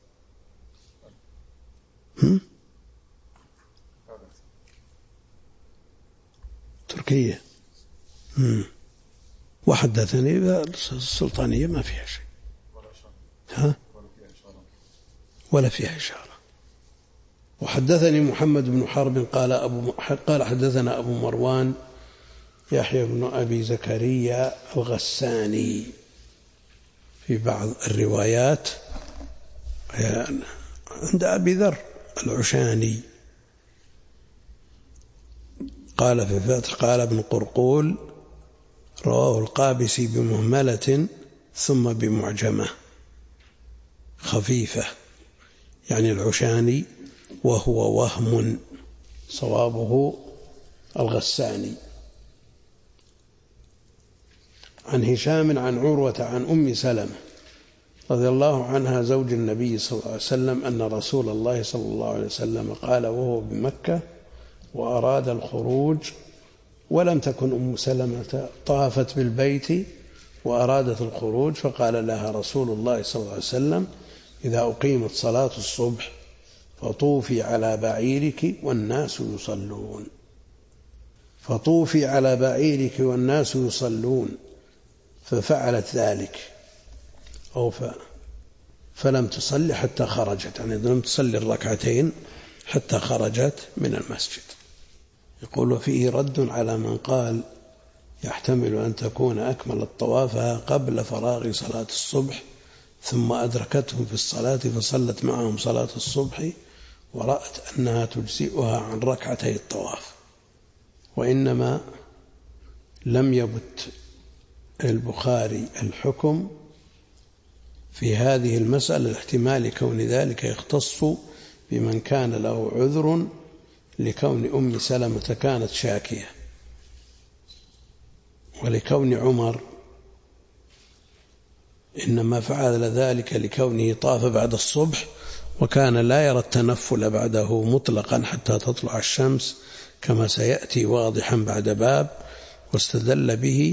تركية وحدثني السلطانية ما فيها شيء ولا فيها إشارة. وحدثني محمد بن حرب قال حدثنا أبو مروان يحيى بن أبي زكريا الغساني في بعض الروايات عند أبي ذر العشاني قال في الفتح قال ابن قرقول رواه القابسي بمهملة ثم بمعجمة خفيفة يعني العشاني وهو وهم صوابه الغساني. عن هشام عن عروة عن أم سلمة رضي الله عنها زوج النبي صلى الله عليه وسلم أن رسول الله صلى الله عليه وسلم قال وهو بمكة وأراد الخروج ولم تكن أم سلمة طافت بالبيت وأرادت الخروج فقال لها رسول الله صلى الله عليه وسلم إذا أقيمت صلاة الصبح فطوفي على بعيرك والناس يصلون فطوفي على بعيرك والناس يصلون ففعلت ذلك فلم تصلي حتى خرجت يعني لم تصلي الركعتين حتى خرجت من المسجد. يقول فيه رد على من قال يحتمل أن تكون أكملت طوافها قبل فراغ صلاة الصبح ثم أدركتهم في الصلاة فصلت معهم صلاة الصبح ورأت أنها تجزئها عن ركعتي الطواف. وإنما لم يبت البخاري الحكم في هذه المسألة لاحتمال كون ذلك يختص بمن كان له عذر لكون أم سلمة كانت شاكية ولكون عمر إنما فعل ذلك لكونه طاف بعد الصبح وكان لا يرى التنفل بعده مطلقا حتى تطلع الشمس كما سيأتي واضحا بعد باب. واستدل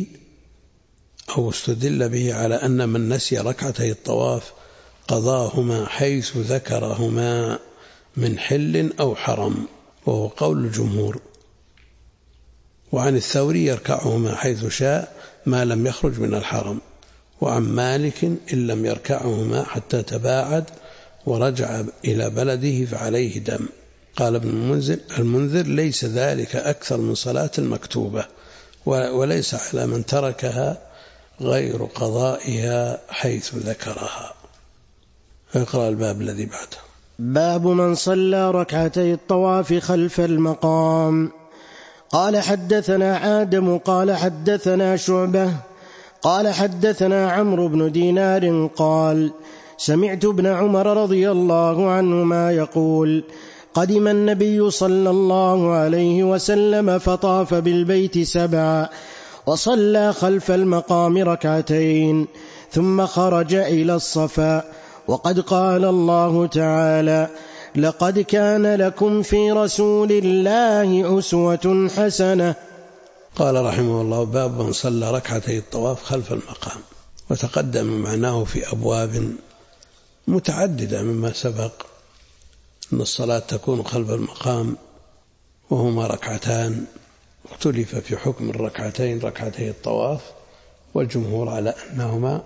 به على أن من نسي ركعتي الطواف قضاهما حيث ذكرهما من حل أو حرم وهو قول الجمهور. وعن الثوري يركعهما حيث شاء ما لم يخرج من الحرم. وعن مالك إن لم يركعهما حتى تباعد ورجع إلى بلده فعليه دم. قال ابن المنذر ليس ذلك أكثر من صلاة المكتوبة وليس على من تركها غير قضائها حيث ذكرها. اقرأ الباب الذي بعده. باب من صلى ركعتي الطواف خلف المقام. قال حدثنا آدم قال حدثنا شعبة قال حدثنا عمرو بن دينار قال سمعت ابن عمر رضي الله عنهما يقول قدم النبي صلى الله عليه وسلم فطاف بالبيت 7 وصلى خلف المقام ركعتين ثم خرج إلى الصفا وقد قال الله تعالى لقد كان لكم في رسول الله أسوة حسنة. قال رحمه الله باب من صلى ركعتي الطواف خلف المقام. وتقدم معناه في أبواب متعددة مما سبق أن الصلاة تكون خلف المقام وهما ركعتان. اختلف في حكم الركعتين ركعتي الطواف والجمهور على أنهما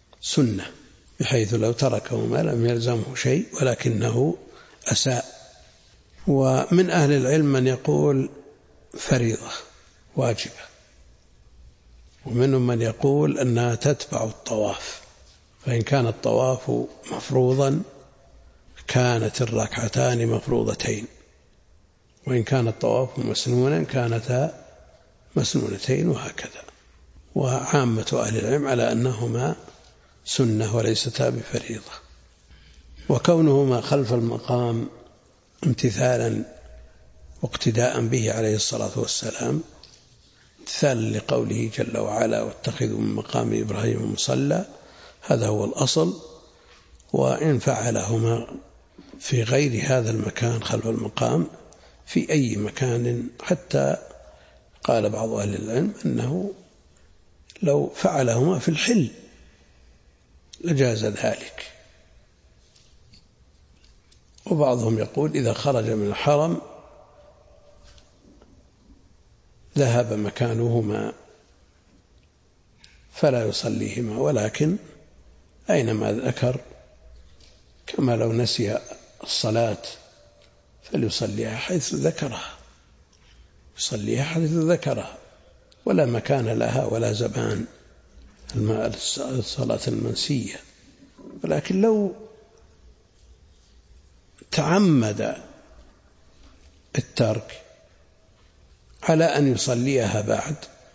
سنة بحيث لو تركهما لم يلزمه شيء ولكنه أساء ومن أهل العلم من يقول فريضة واجبة، ومنهم من يقول أنها تتبع الطواف، فإن كان الطواف مفروضا كانت الركعتان مفروضتين، وإن كان الطواف مسنونا كانتا مسنونتين، وهكذا. وعامة أهل العلم على أنهما سنة وليستا بفريضة. وكونهما خلف المقام امتثالا واقتداء به عليه الصلاة والسلام، امتثالا لقوله جل وعلا واتخذوا من مقام إبراهيم مصلى، هذا هو الأصل. وإن فعلهما في غير هذا المكان خلف المقام في أي مكان، حتى قال بعض أهل العلم أنه لو فعلهما في الحل لجاز ذلك. وبعضهم يقول إذا خرج من الحرم ذهب مكانهما فلا يصليهما، ولكن أينما ذكر، كما لو نسي الصلاة فليصليها حيث ذكرها، يصليها حيث ذكرها، ولا مكان لها ولا زمان الصلاة المنسية. ولكن لو تعمد الترك على أن يصليها بعد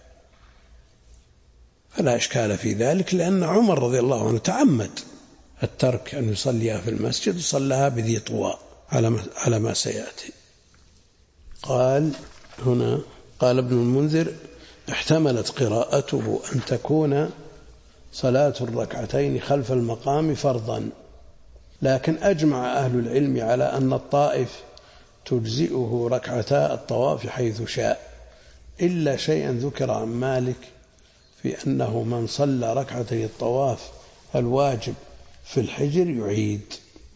فلا إشكال في ذلك، لأن عمر رضي الله عنه تعمد الترك أن يصليها في المسجد وصلىها بذي طوى على ما سيأتي. قال هنا قال ابن المنذر احتملت قراءته أن تكون صلاة الركعتين خلف المقام فرضا، لكن أجمع أهل العلم على أن الطائف تجزئه ركعتا الطواف حيث شاء، إلا شيئا ذكر عن مالك في أنه من صلى ركعتي الطواف الواجب في الحجر يعيد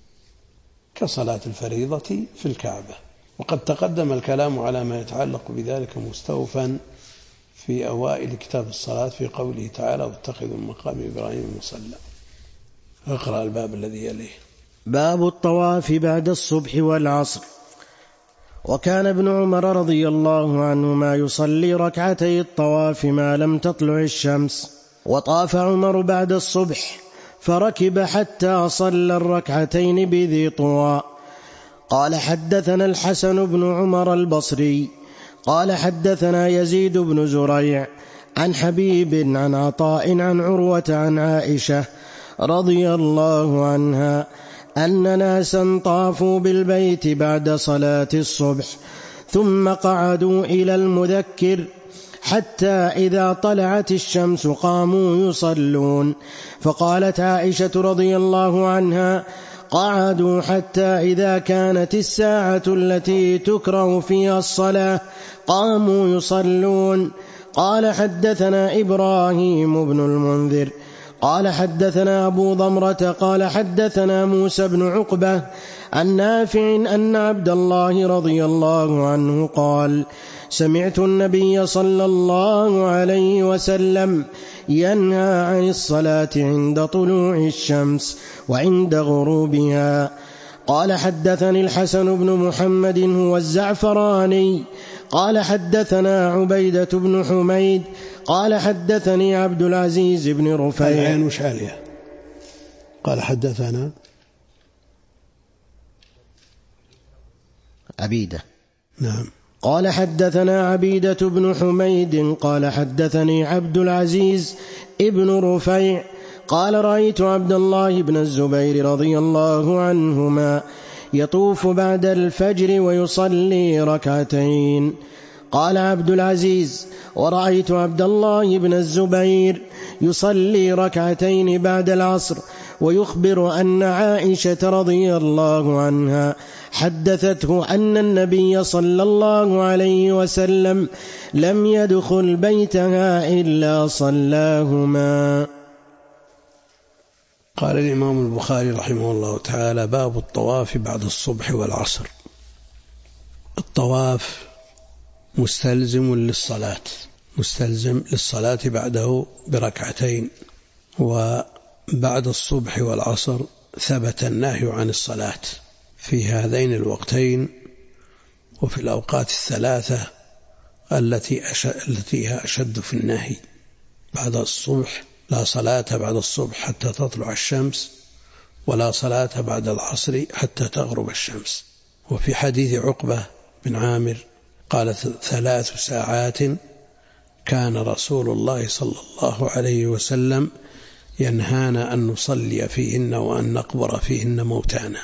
كصلاة الفريضة في الكعبة. وقد تقدم الكلام على ما يتعلق بذلك مستوفا في أوائل كتاب الصلاة في قوله تعالى واتخذوا من مقام إبراهيم مصلى. اقرأ الباب الذي يليه. باب الطواف بعد الصبح والعصر. وكان ابن عمر رضي الله عنهما يصلي ركعتي الطواف ما لم تطلع الشمس، وطاف عمر بعد الصبح فركب حتى صلى الركعتين بذي طوى. قال حدثنا الحسن بن عمر البصري قال حدثنا يزيد بن زريع عن حبيب عن عطاء عن عروة عن عائشة رضي الله عنها أن ناسا طافوا بالبيت بعد صلاة الصبح ثم قعدوا إلى المذكر حتى إذا طلعت الشمس قاموا يصلون، فقالت عائشة رضي الله عنها قعدوا حتى إذا كانت الساعة التي تكره فيها الصلاة قاموا يصلون. قال حدثنا إبراهيم بن المنذر قال حدثنا أبو ضمرة قال حدثنا موسى بن عقبة عن نافع أن عبد الله رضي الله عنه قال سمعت النبي صلى الله عليه وسلم ينهى عن الصلاة عند طلوع الشمس وعند غروبها. قال حدثني الحسن بن محمد هو الزعفراني قال حدثنا عبيدة بن حميد قال حدثني عبد العزيز بن رفيع. العين وش عليها؟ قال حدثنا عبيدة. نعم. قال حدثنا عبيدة بن حميد قال حدثني عبد العزيز ابن رفيع قال رأيت عبد الله بن الزبير رضي الله عنهما يطوف بعد الفجر ويصلي ركعتين. قال عبد العزيز ورأيت عبد الله بن الزبير يصلي ركعتين بعد العصر، ويخبر أن عائشة رضي الله عنها حدثته أن النبي صلى الله عليه وسلم لم يدخل بيتها إلا صلاهما. قال الإمام البخاري رحمه الله تعالى باب الطواف بعد الصبح والعصر. الطواف مستلزم للصلاة بعده بركعتين، وبعد الصبح والعصر ثبت النهي عن الصلاة في هذين الوقتين وفي الأوقات الثلاثة التي هي أشد في النهي. بعد الصبح لا صلاة بعد الصبح حتى تطلع الشمس، ولا صلاة بعد العصر حتى تغرب الشمس. وفي حديث عقبة بن عامر قال 3 ساعات كان رسول الله صلى الله عليه وسلم ينهانا أن نصلي فيهن وأن نقبر فيهن موتانا: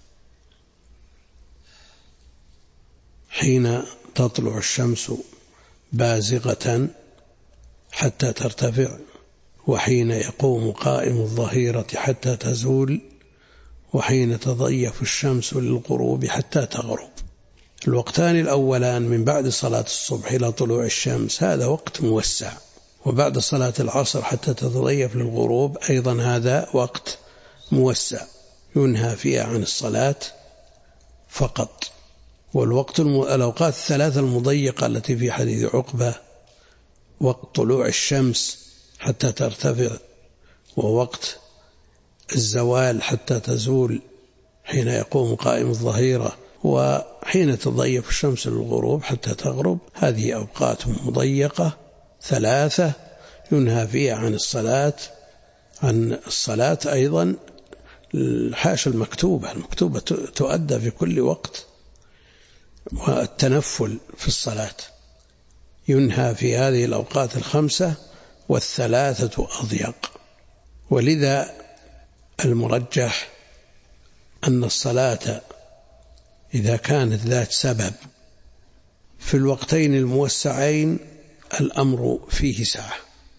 حين تطلع الشمس بازغة حتى ترتفع، وحين يقوم قائم الظهيرة حتى تزول، وحين تضيف الشمس للغروب حتى تغرب. الوقتان الأولان من بعد صلاة الصبح إلى طلوع الشمس هذا وقت موسع، وبعد صلاة العصر حتى تتضيف للغروب أيضا هذا وقت موسع ينهى فيها عن الصلاة فقط. الأوقات الثلاثة المضيقة التي في حديث عقبة: وقت طلوع الشمس حتى ترتفع، ووقت الزوال حتى تزول حين يقوم قائم الظهيرة، وحين تضيف الشمس للغروب حتى تغرب، هذه أوقات مضيقة 3 ينهى فيها عن الصلاة أيضا حاشا المكتوبة تؤدى في كل وقت، والتنفل في الصلاة ينهى في هذه الأوقات 5 والثلاثة أضيق. ولذا المرجح أن الصلاة إذا كانت ذات سبب في الوقتين الموسعين الأمر فيه سعة،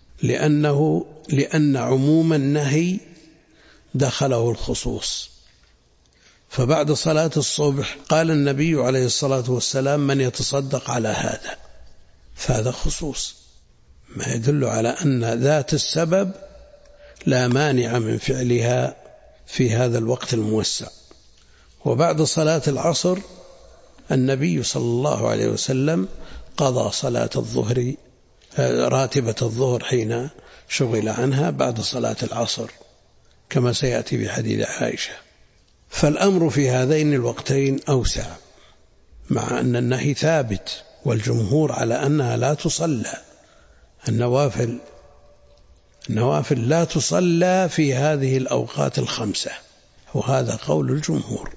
لأن عموم النهي دخله الخصوص. فبعد صلاة الصبح قال النبي عليه الصلاة والسلام: من يتصدق على هذا، فهذا خصوص، ما يدل على أن ذات السبب لا مانع من فعلها في هذا الوقت الموسع. وبعد صلاة العصر النبي صلى الله عليه وسلم قضى صلاة الظهر راتبة الظهر حين شغل عنها بعد صلاة العصر، كما سيأتي بحديث عائشة. فالأمر في هذين الوقتين أوسع، مع أن النهي ثابت والجمهور على أنها لا تصلى، النوافل لا تصلى في هذه الأوقات 5، وهذا قول الجمهور.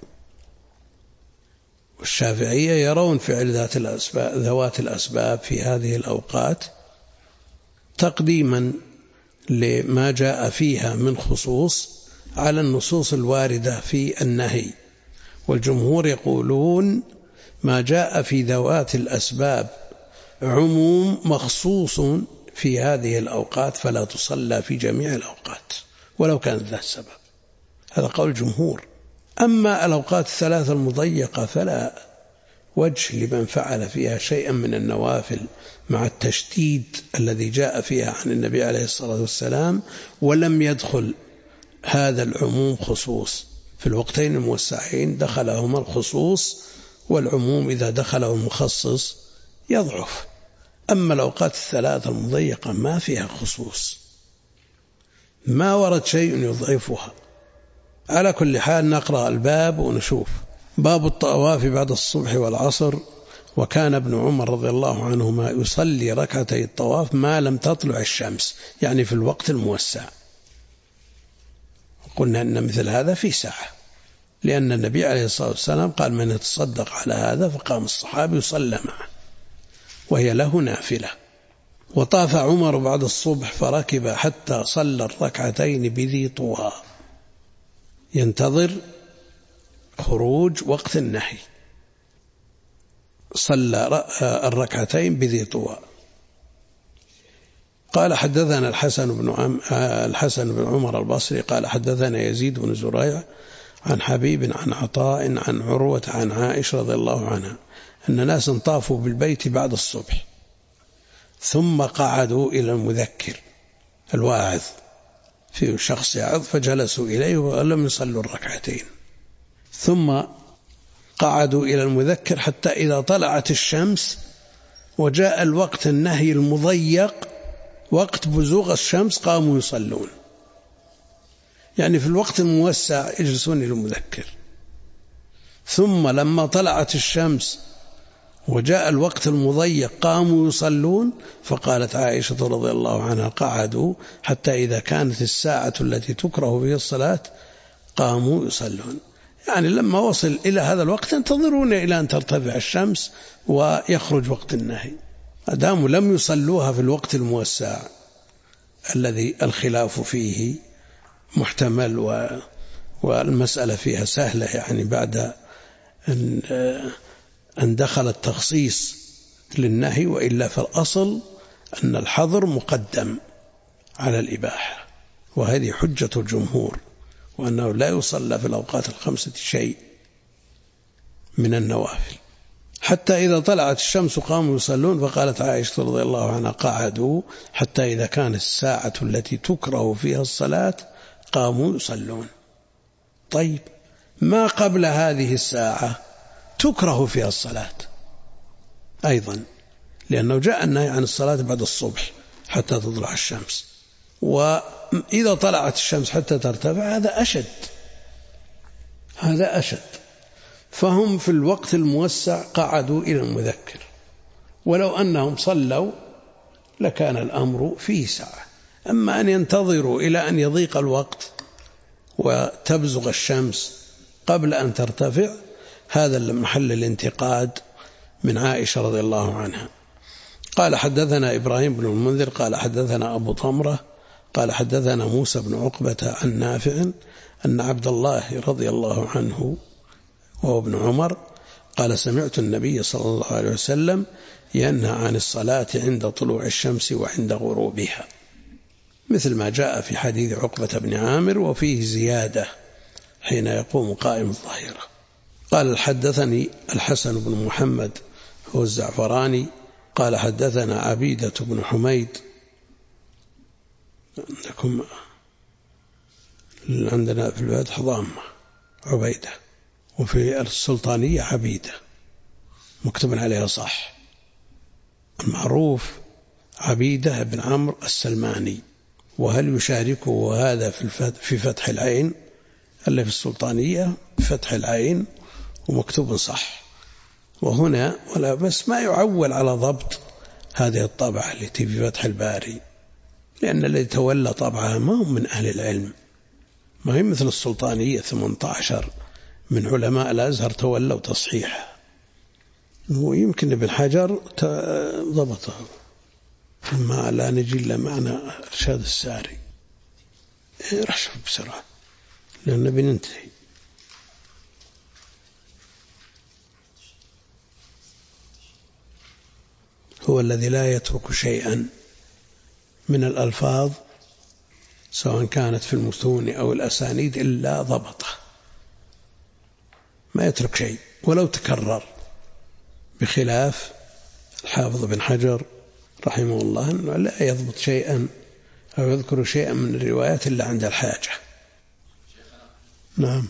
والشافعية يرون فعل ذوات الأسباب في هذه الأوقات تقديما لما جاء فيها من خصوص على النصوص الواردة في النهي. والجمهور يقولون ما جاء في ذوات الأسباب عموم مخصوص في هذه الأوقات، فلا تصلى في جميع الأوقات ولو كانت ذات سبب. هذا قول الجمهور. أما الأوقات 3 المضيقة فلا وجه لمن فعل فيها شيئا من النوافل مع التشديد الذي جاء فيها عن النبي عليه الصلاة والسلام، ولم يدخل هذا العموم خصوص. في الوقتين الموسعين دخلهما الخصوص، والعموم إذا دخله المخصص يضعف. أما الأوقات 3 المضيقة ما فيها خصوص، ما ورد شيء يضعفها. على كل حال نقرأ الباب ونشوف. باب الطواف بعد الصبح والعصر. وكان ابن عمر رضي الله عنهما يصلي ركعتي الطواف ما لم تطلع الشمس، يعني في الوقت الموسع. قلنا أن مثل هذا في ساعة، لأن النبي عليه الصلاة والسلام قال: من يتصدق على هذا، فقام الصحابي يصلى معه وهي له نافلة. وطاف عمر بعد الصبح فركب حتى صلى الركعتين بذي طوى، ينتظر خروج وقت النهي، صلى الركعتين بذي طوى. قال: حدثنا الحسن بن عمر البصري قال: حدثنا يزيد بن زريع عن حبيب عن عطاء عن عروة عن عائشة رضي الله عنها أن ناس طافوا بالبيت بعد الصبح، ثم قعدوا إلى المذكر الواعظ، في شخص يعظ، فجلسوا إليه ولم يصلوا الركعتين، ثم قعدوا إلى المذكر حتى إذا طلعت الشمس وجاء الوقت النهي المضيق وقت بزوغ الشمس قاموا يصلون، يعني في الوقت الموسع يجلسون إلى المذكر. ثم لما طلعت الشمس وجاء الوقت المضيق قاموا يصلون، فقالت عائشة رضي الله عنها قعدوا حتى إذا كانت الساعة التي تكره فيها الصلاة قاموا يصلون. يعني لما وصل إلى هذا الوقت ينتظرون إلى أن ترتفع الشمس ويخرج وقت النهي، أداموا لم يصلوها في الوقت الموسع الذي الخلاف فيه محتمل والمسألة فيها سهلة، يعني بعد أن دخل التخصيص للنهي، وإلا فالأصل أن الحظر مقدم على الإباحة، وهذه حجة الجمهور، وأنه لا يصلى في الأوقات الخمسة شيء من النوافل. حتى إذا طلعت الشمس قاموا يصلون، فقالت عائشة رضي الله عنها قعدوا حتى إذا كانت الساعة التي تكره فيها الصلاة قاموا يصلون. طيب ما قبل هذه الساعة تكره فيها الصلاة أيضا، لأنه جاء النهي عن الصلاة بعد الصبح حتى تطلع الشمس، وإذا طلعت الشمس حتى ترتفع هذا أشد. فهم في الوقت الموسع قعدوا إلى المذكر، ولو أنهم صلوا لكان الأمر فيه سعة. أما أن ينتظروا إلى أن يضيق الوقت وتبزغ الشمس قبل أن ترتفع، هذا محل الانتقاد من عائشة رضي الله عنها. قال حدثنا إبراهيم بن المنذر قال حدثنا أبو طمرة قال حدثنا موسى بن عقبة عن نافع أن عبد الله رضي الله عنه وهو ابن عمر قال سمعت النبي صلى الله عليه وسلم ينهى عن الصلاة عند طلوع الشمس وعند غروبها، مثل ما جاء في حديث عقبة بن عامر، وفيه زيادة حين يقوم قائم الظهيرة. قال حدثني الحسن بن محمد هو الزعفراني قال حدثنا عبيدة بن حميد، عندنا في الفتح ضامة عبيدة، وفي السلطانية عبيدة مكتوب عليها صح، المعروف عبيدة بن عمرو السلماني. وهل يشاركه هذا في فتح العين؟ اللي في السلطانية بفتح العين ومكتوب صح، وهنا ولا بس ما يعول على ضبط هذه الطبعة التي في فتح الباري، لأن الذي تولى طبعها ما هم من أهل العلم، ما هي مثل السلطانية 18 من علماء الأزهر تولوا تصحيحها، ويمكن ابن حجر ضبطها. ثم لا نجي إلا معنى إرشاد الساري. راح شوف بسرعة لأننا بننتهي. هو الذي لا يترك شيئا من الألفاظ سواء كانت في المتون أو الأسانيد إلا ضبطه، ما يترك شيء ولو تكرر، بخلاف الحافظ بن حجر رحمه الله أنه لا يضبط شيئا أو يذكر شيئا من الروايات إلا عند الحاجة. نعم.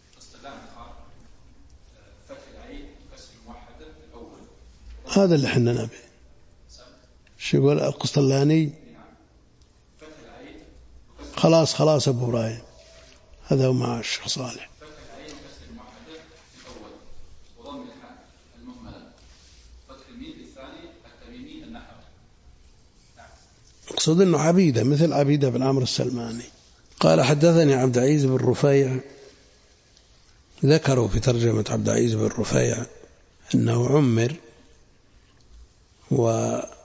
هذا اللي حنا نبي. شو يقول القسطلاني؟ خلاص أبو إبراهيم، هذا هو مع الشيخ صالح. أقصد أنه عبيدة مثل عبيدة بن عمرو السلماني. قال حدثني عبد العزيز بن رفيع، ذكروا في ترجمة عبد العزيز بن رفيع أنه عمر وأكثر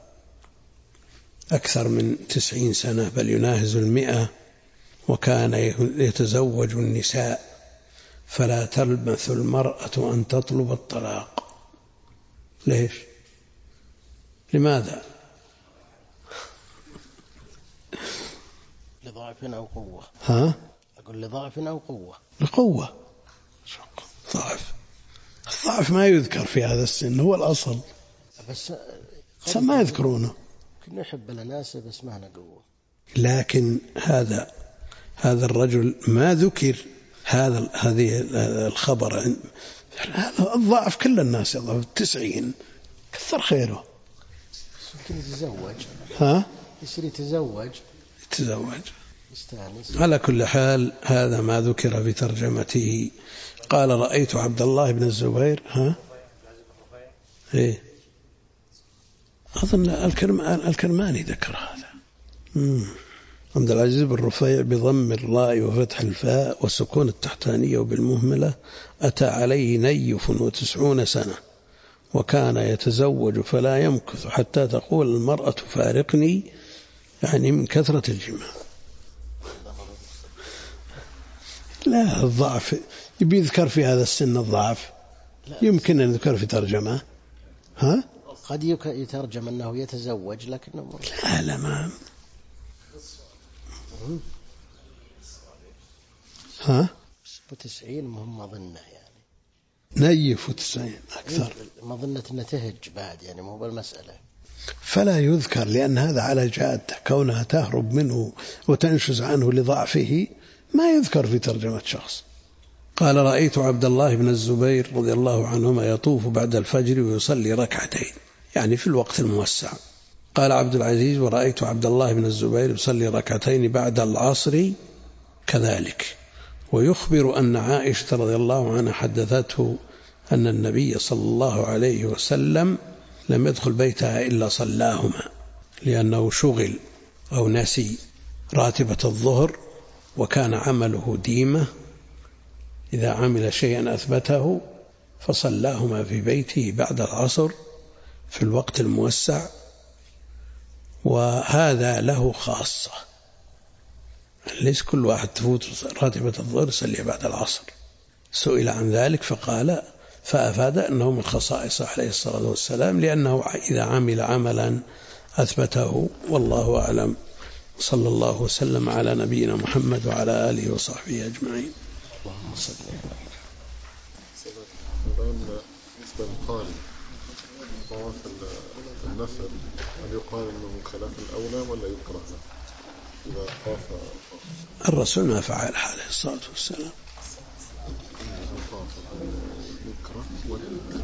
من 90 سنة بل يناهز 100، وكان يتزوج النساء فلا تلبث المرأة أن تطلب الطلاق. ليش؟ لماذا؟ لضعف أو قوة. ها؟ أقول لضعف أو قوة. لقوة. الضعف ما يذكر في هذا السن، هو الأصل، بس ما يذكرونه. كنا نحب الناس بس ما هنا قوة. لكن هذا الرجل ما ذكر هذه الخبر. الضعف كل الناس يضعف 90 كثر خيره. يمكن يتزوج. ها؟ يصير يتزوج. يستانس. على كل حال هذا ما ذكر في ترجمته. قال رأيت عبد الله بن الزبير. ها؟ إيه أظن الكرماني ذكر هذا. عبد العزيز بن رفيع بضم الراء وفتح الفاء والسكون التحتانية وبالمهملة: أتى عليه نيف 90 سنة وكان يتزوج فلا يمكث حتى تقول المرأة فارقني، يعني من كثرة الجماع. لا، الضعف يبي يذكر في هذا السن الضعف، يمكن أن يذكر في ترجمة. ها؟ قد يترجم أنه يتزوج لكنه لا ما ها 90 مهم مظنة يعني نيف 90 أكثر، مظنة أنه تهج بعد يعني مو بالمسألة. فلا يذكر لأن هذا على جادة، كونها تهرب منه وتنشز عنه لضعفه ما يذكر في ترجمة شخص. قال: رأيت عبد الله بن الزبير رضي الله عنهما يطوف بعد الفجر ويصلي ركعتين، يعني في الوقت الموسع. قال عبد العزيز: ورأيت عبد الله بن الزبير يصلي ركعتين بعد العصر كذلك. ويخبر أن عائشة رضي الله عنها حدثته أن النبي صلى الله عليه وسلم لم يدخل بيتها إلا صلاهما، لأنه شغل أو نسي راتبة الظهر، وكان عمله ديمة، إذا عمل شيئا أثبته، فصلاهما في بيته بعد العصر في الوقت الموسع. وهذا له خاصة، ليس كل واحد تفوت راتبة الظهر يصلي بعد العصر. سئل عن ذلك فقال، فأفاد أنه من خصائصه عليه الصلاة والسلام، لأنه إذا عمل عملا أثبته. والله أعلم. صلى الله وسلم على نبينا محمد وعلى آله وصحبه أجمعين. اللهم صل الآن بالنسبة للقارئ طواف النفل، هل يقال أنه خلاف الأولى ولا يكره إذا طاف؟ الرسول ما فعل عليه الصلاة والسلام. يكره ولا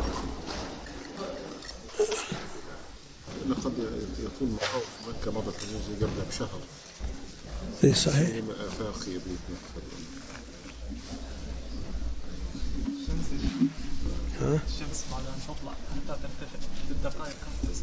لقد يكون مطاف مكة مضت الجزء قبل بشهر. إيه صحيح. آفاقي الشمس بعد أن تطلع حتى ترتفع بالدقائق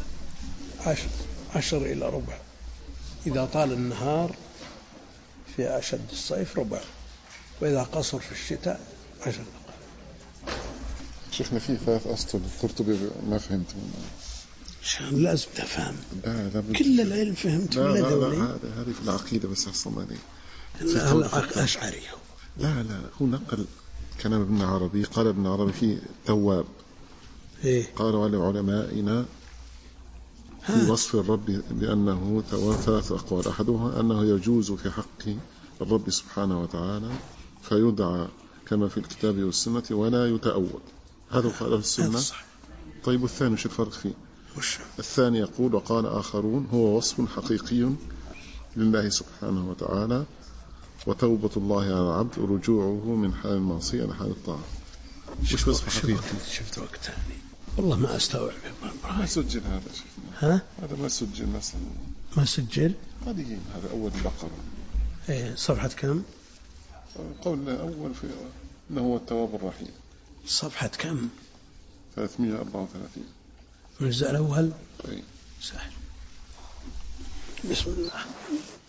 10 إلى ربع، إذا طال النهار في أشد الصيف ربع، وإذا قصر في الشتاء 10 دقائق. شيخنا في 3 أسطر القرطبي ما فهمت منه. لازم تفهم. لا كل العلم فهمت ولا دولي؟ هذه في العقيدة بس أصلا الأشعري. لا هو نقل كلام ابن عربي. قال ابن عربي فيه تواب. قالوا على علمائنا في وصف الرب بأنه تواب 3 أقوال. أحدها أنه يجوز في حق الرب سبحانه وتعالى فيدعى كما في الكتاب والسنة ولا يتأول، هذا قال السنة. طيب والثاني وش الفرق فيه؟ الثاني يقول: وقال آخرون هو وصف حقيقي لله سبحانه وتعالى، وتوبة الله على العبد ورجوعه من حال المعصية إلى حال الطاعة. وش وصف حقيقي؟ شفت وقت ثاني والله ما أستوعب. ما سجل هذا شيخنا. هذا ما سجل مثلا. ما سجل؟ قديم هذا أول البقرة. صفحة كم؟ قول أول في إنه هو التواب الرحيم. صفحة كم؟ 334. الجزء الأول. طيب. سهل. بسم الله.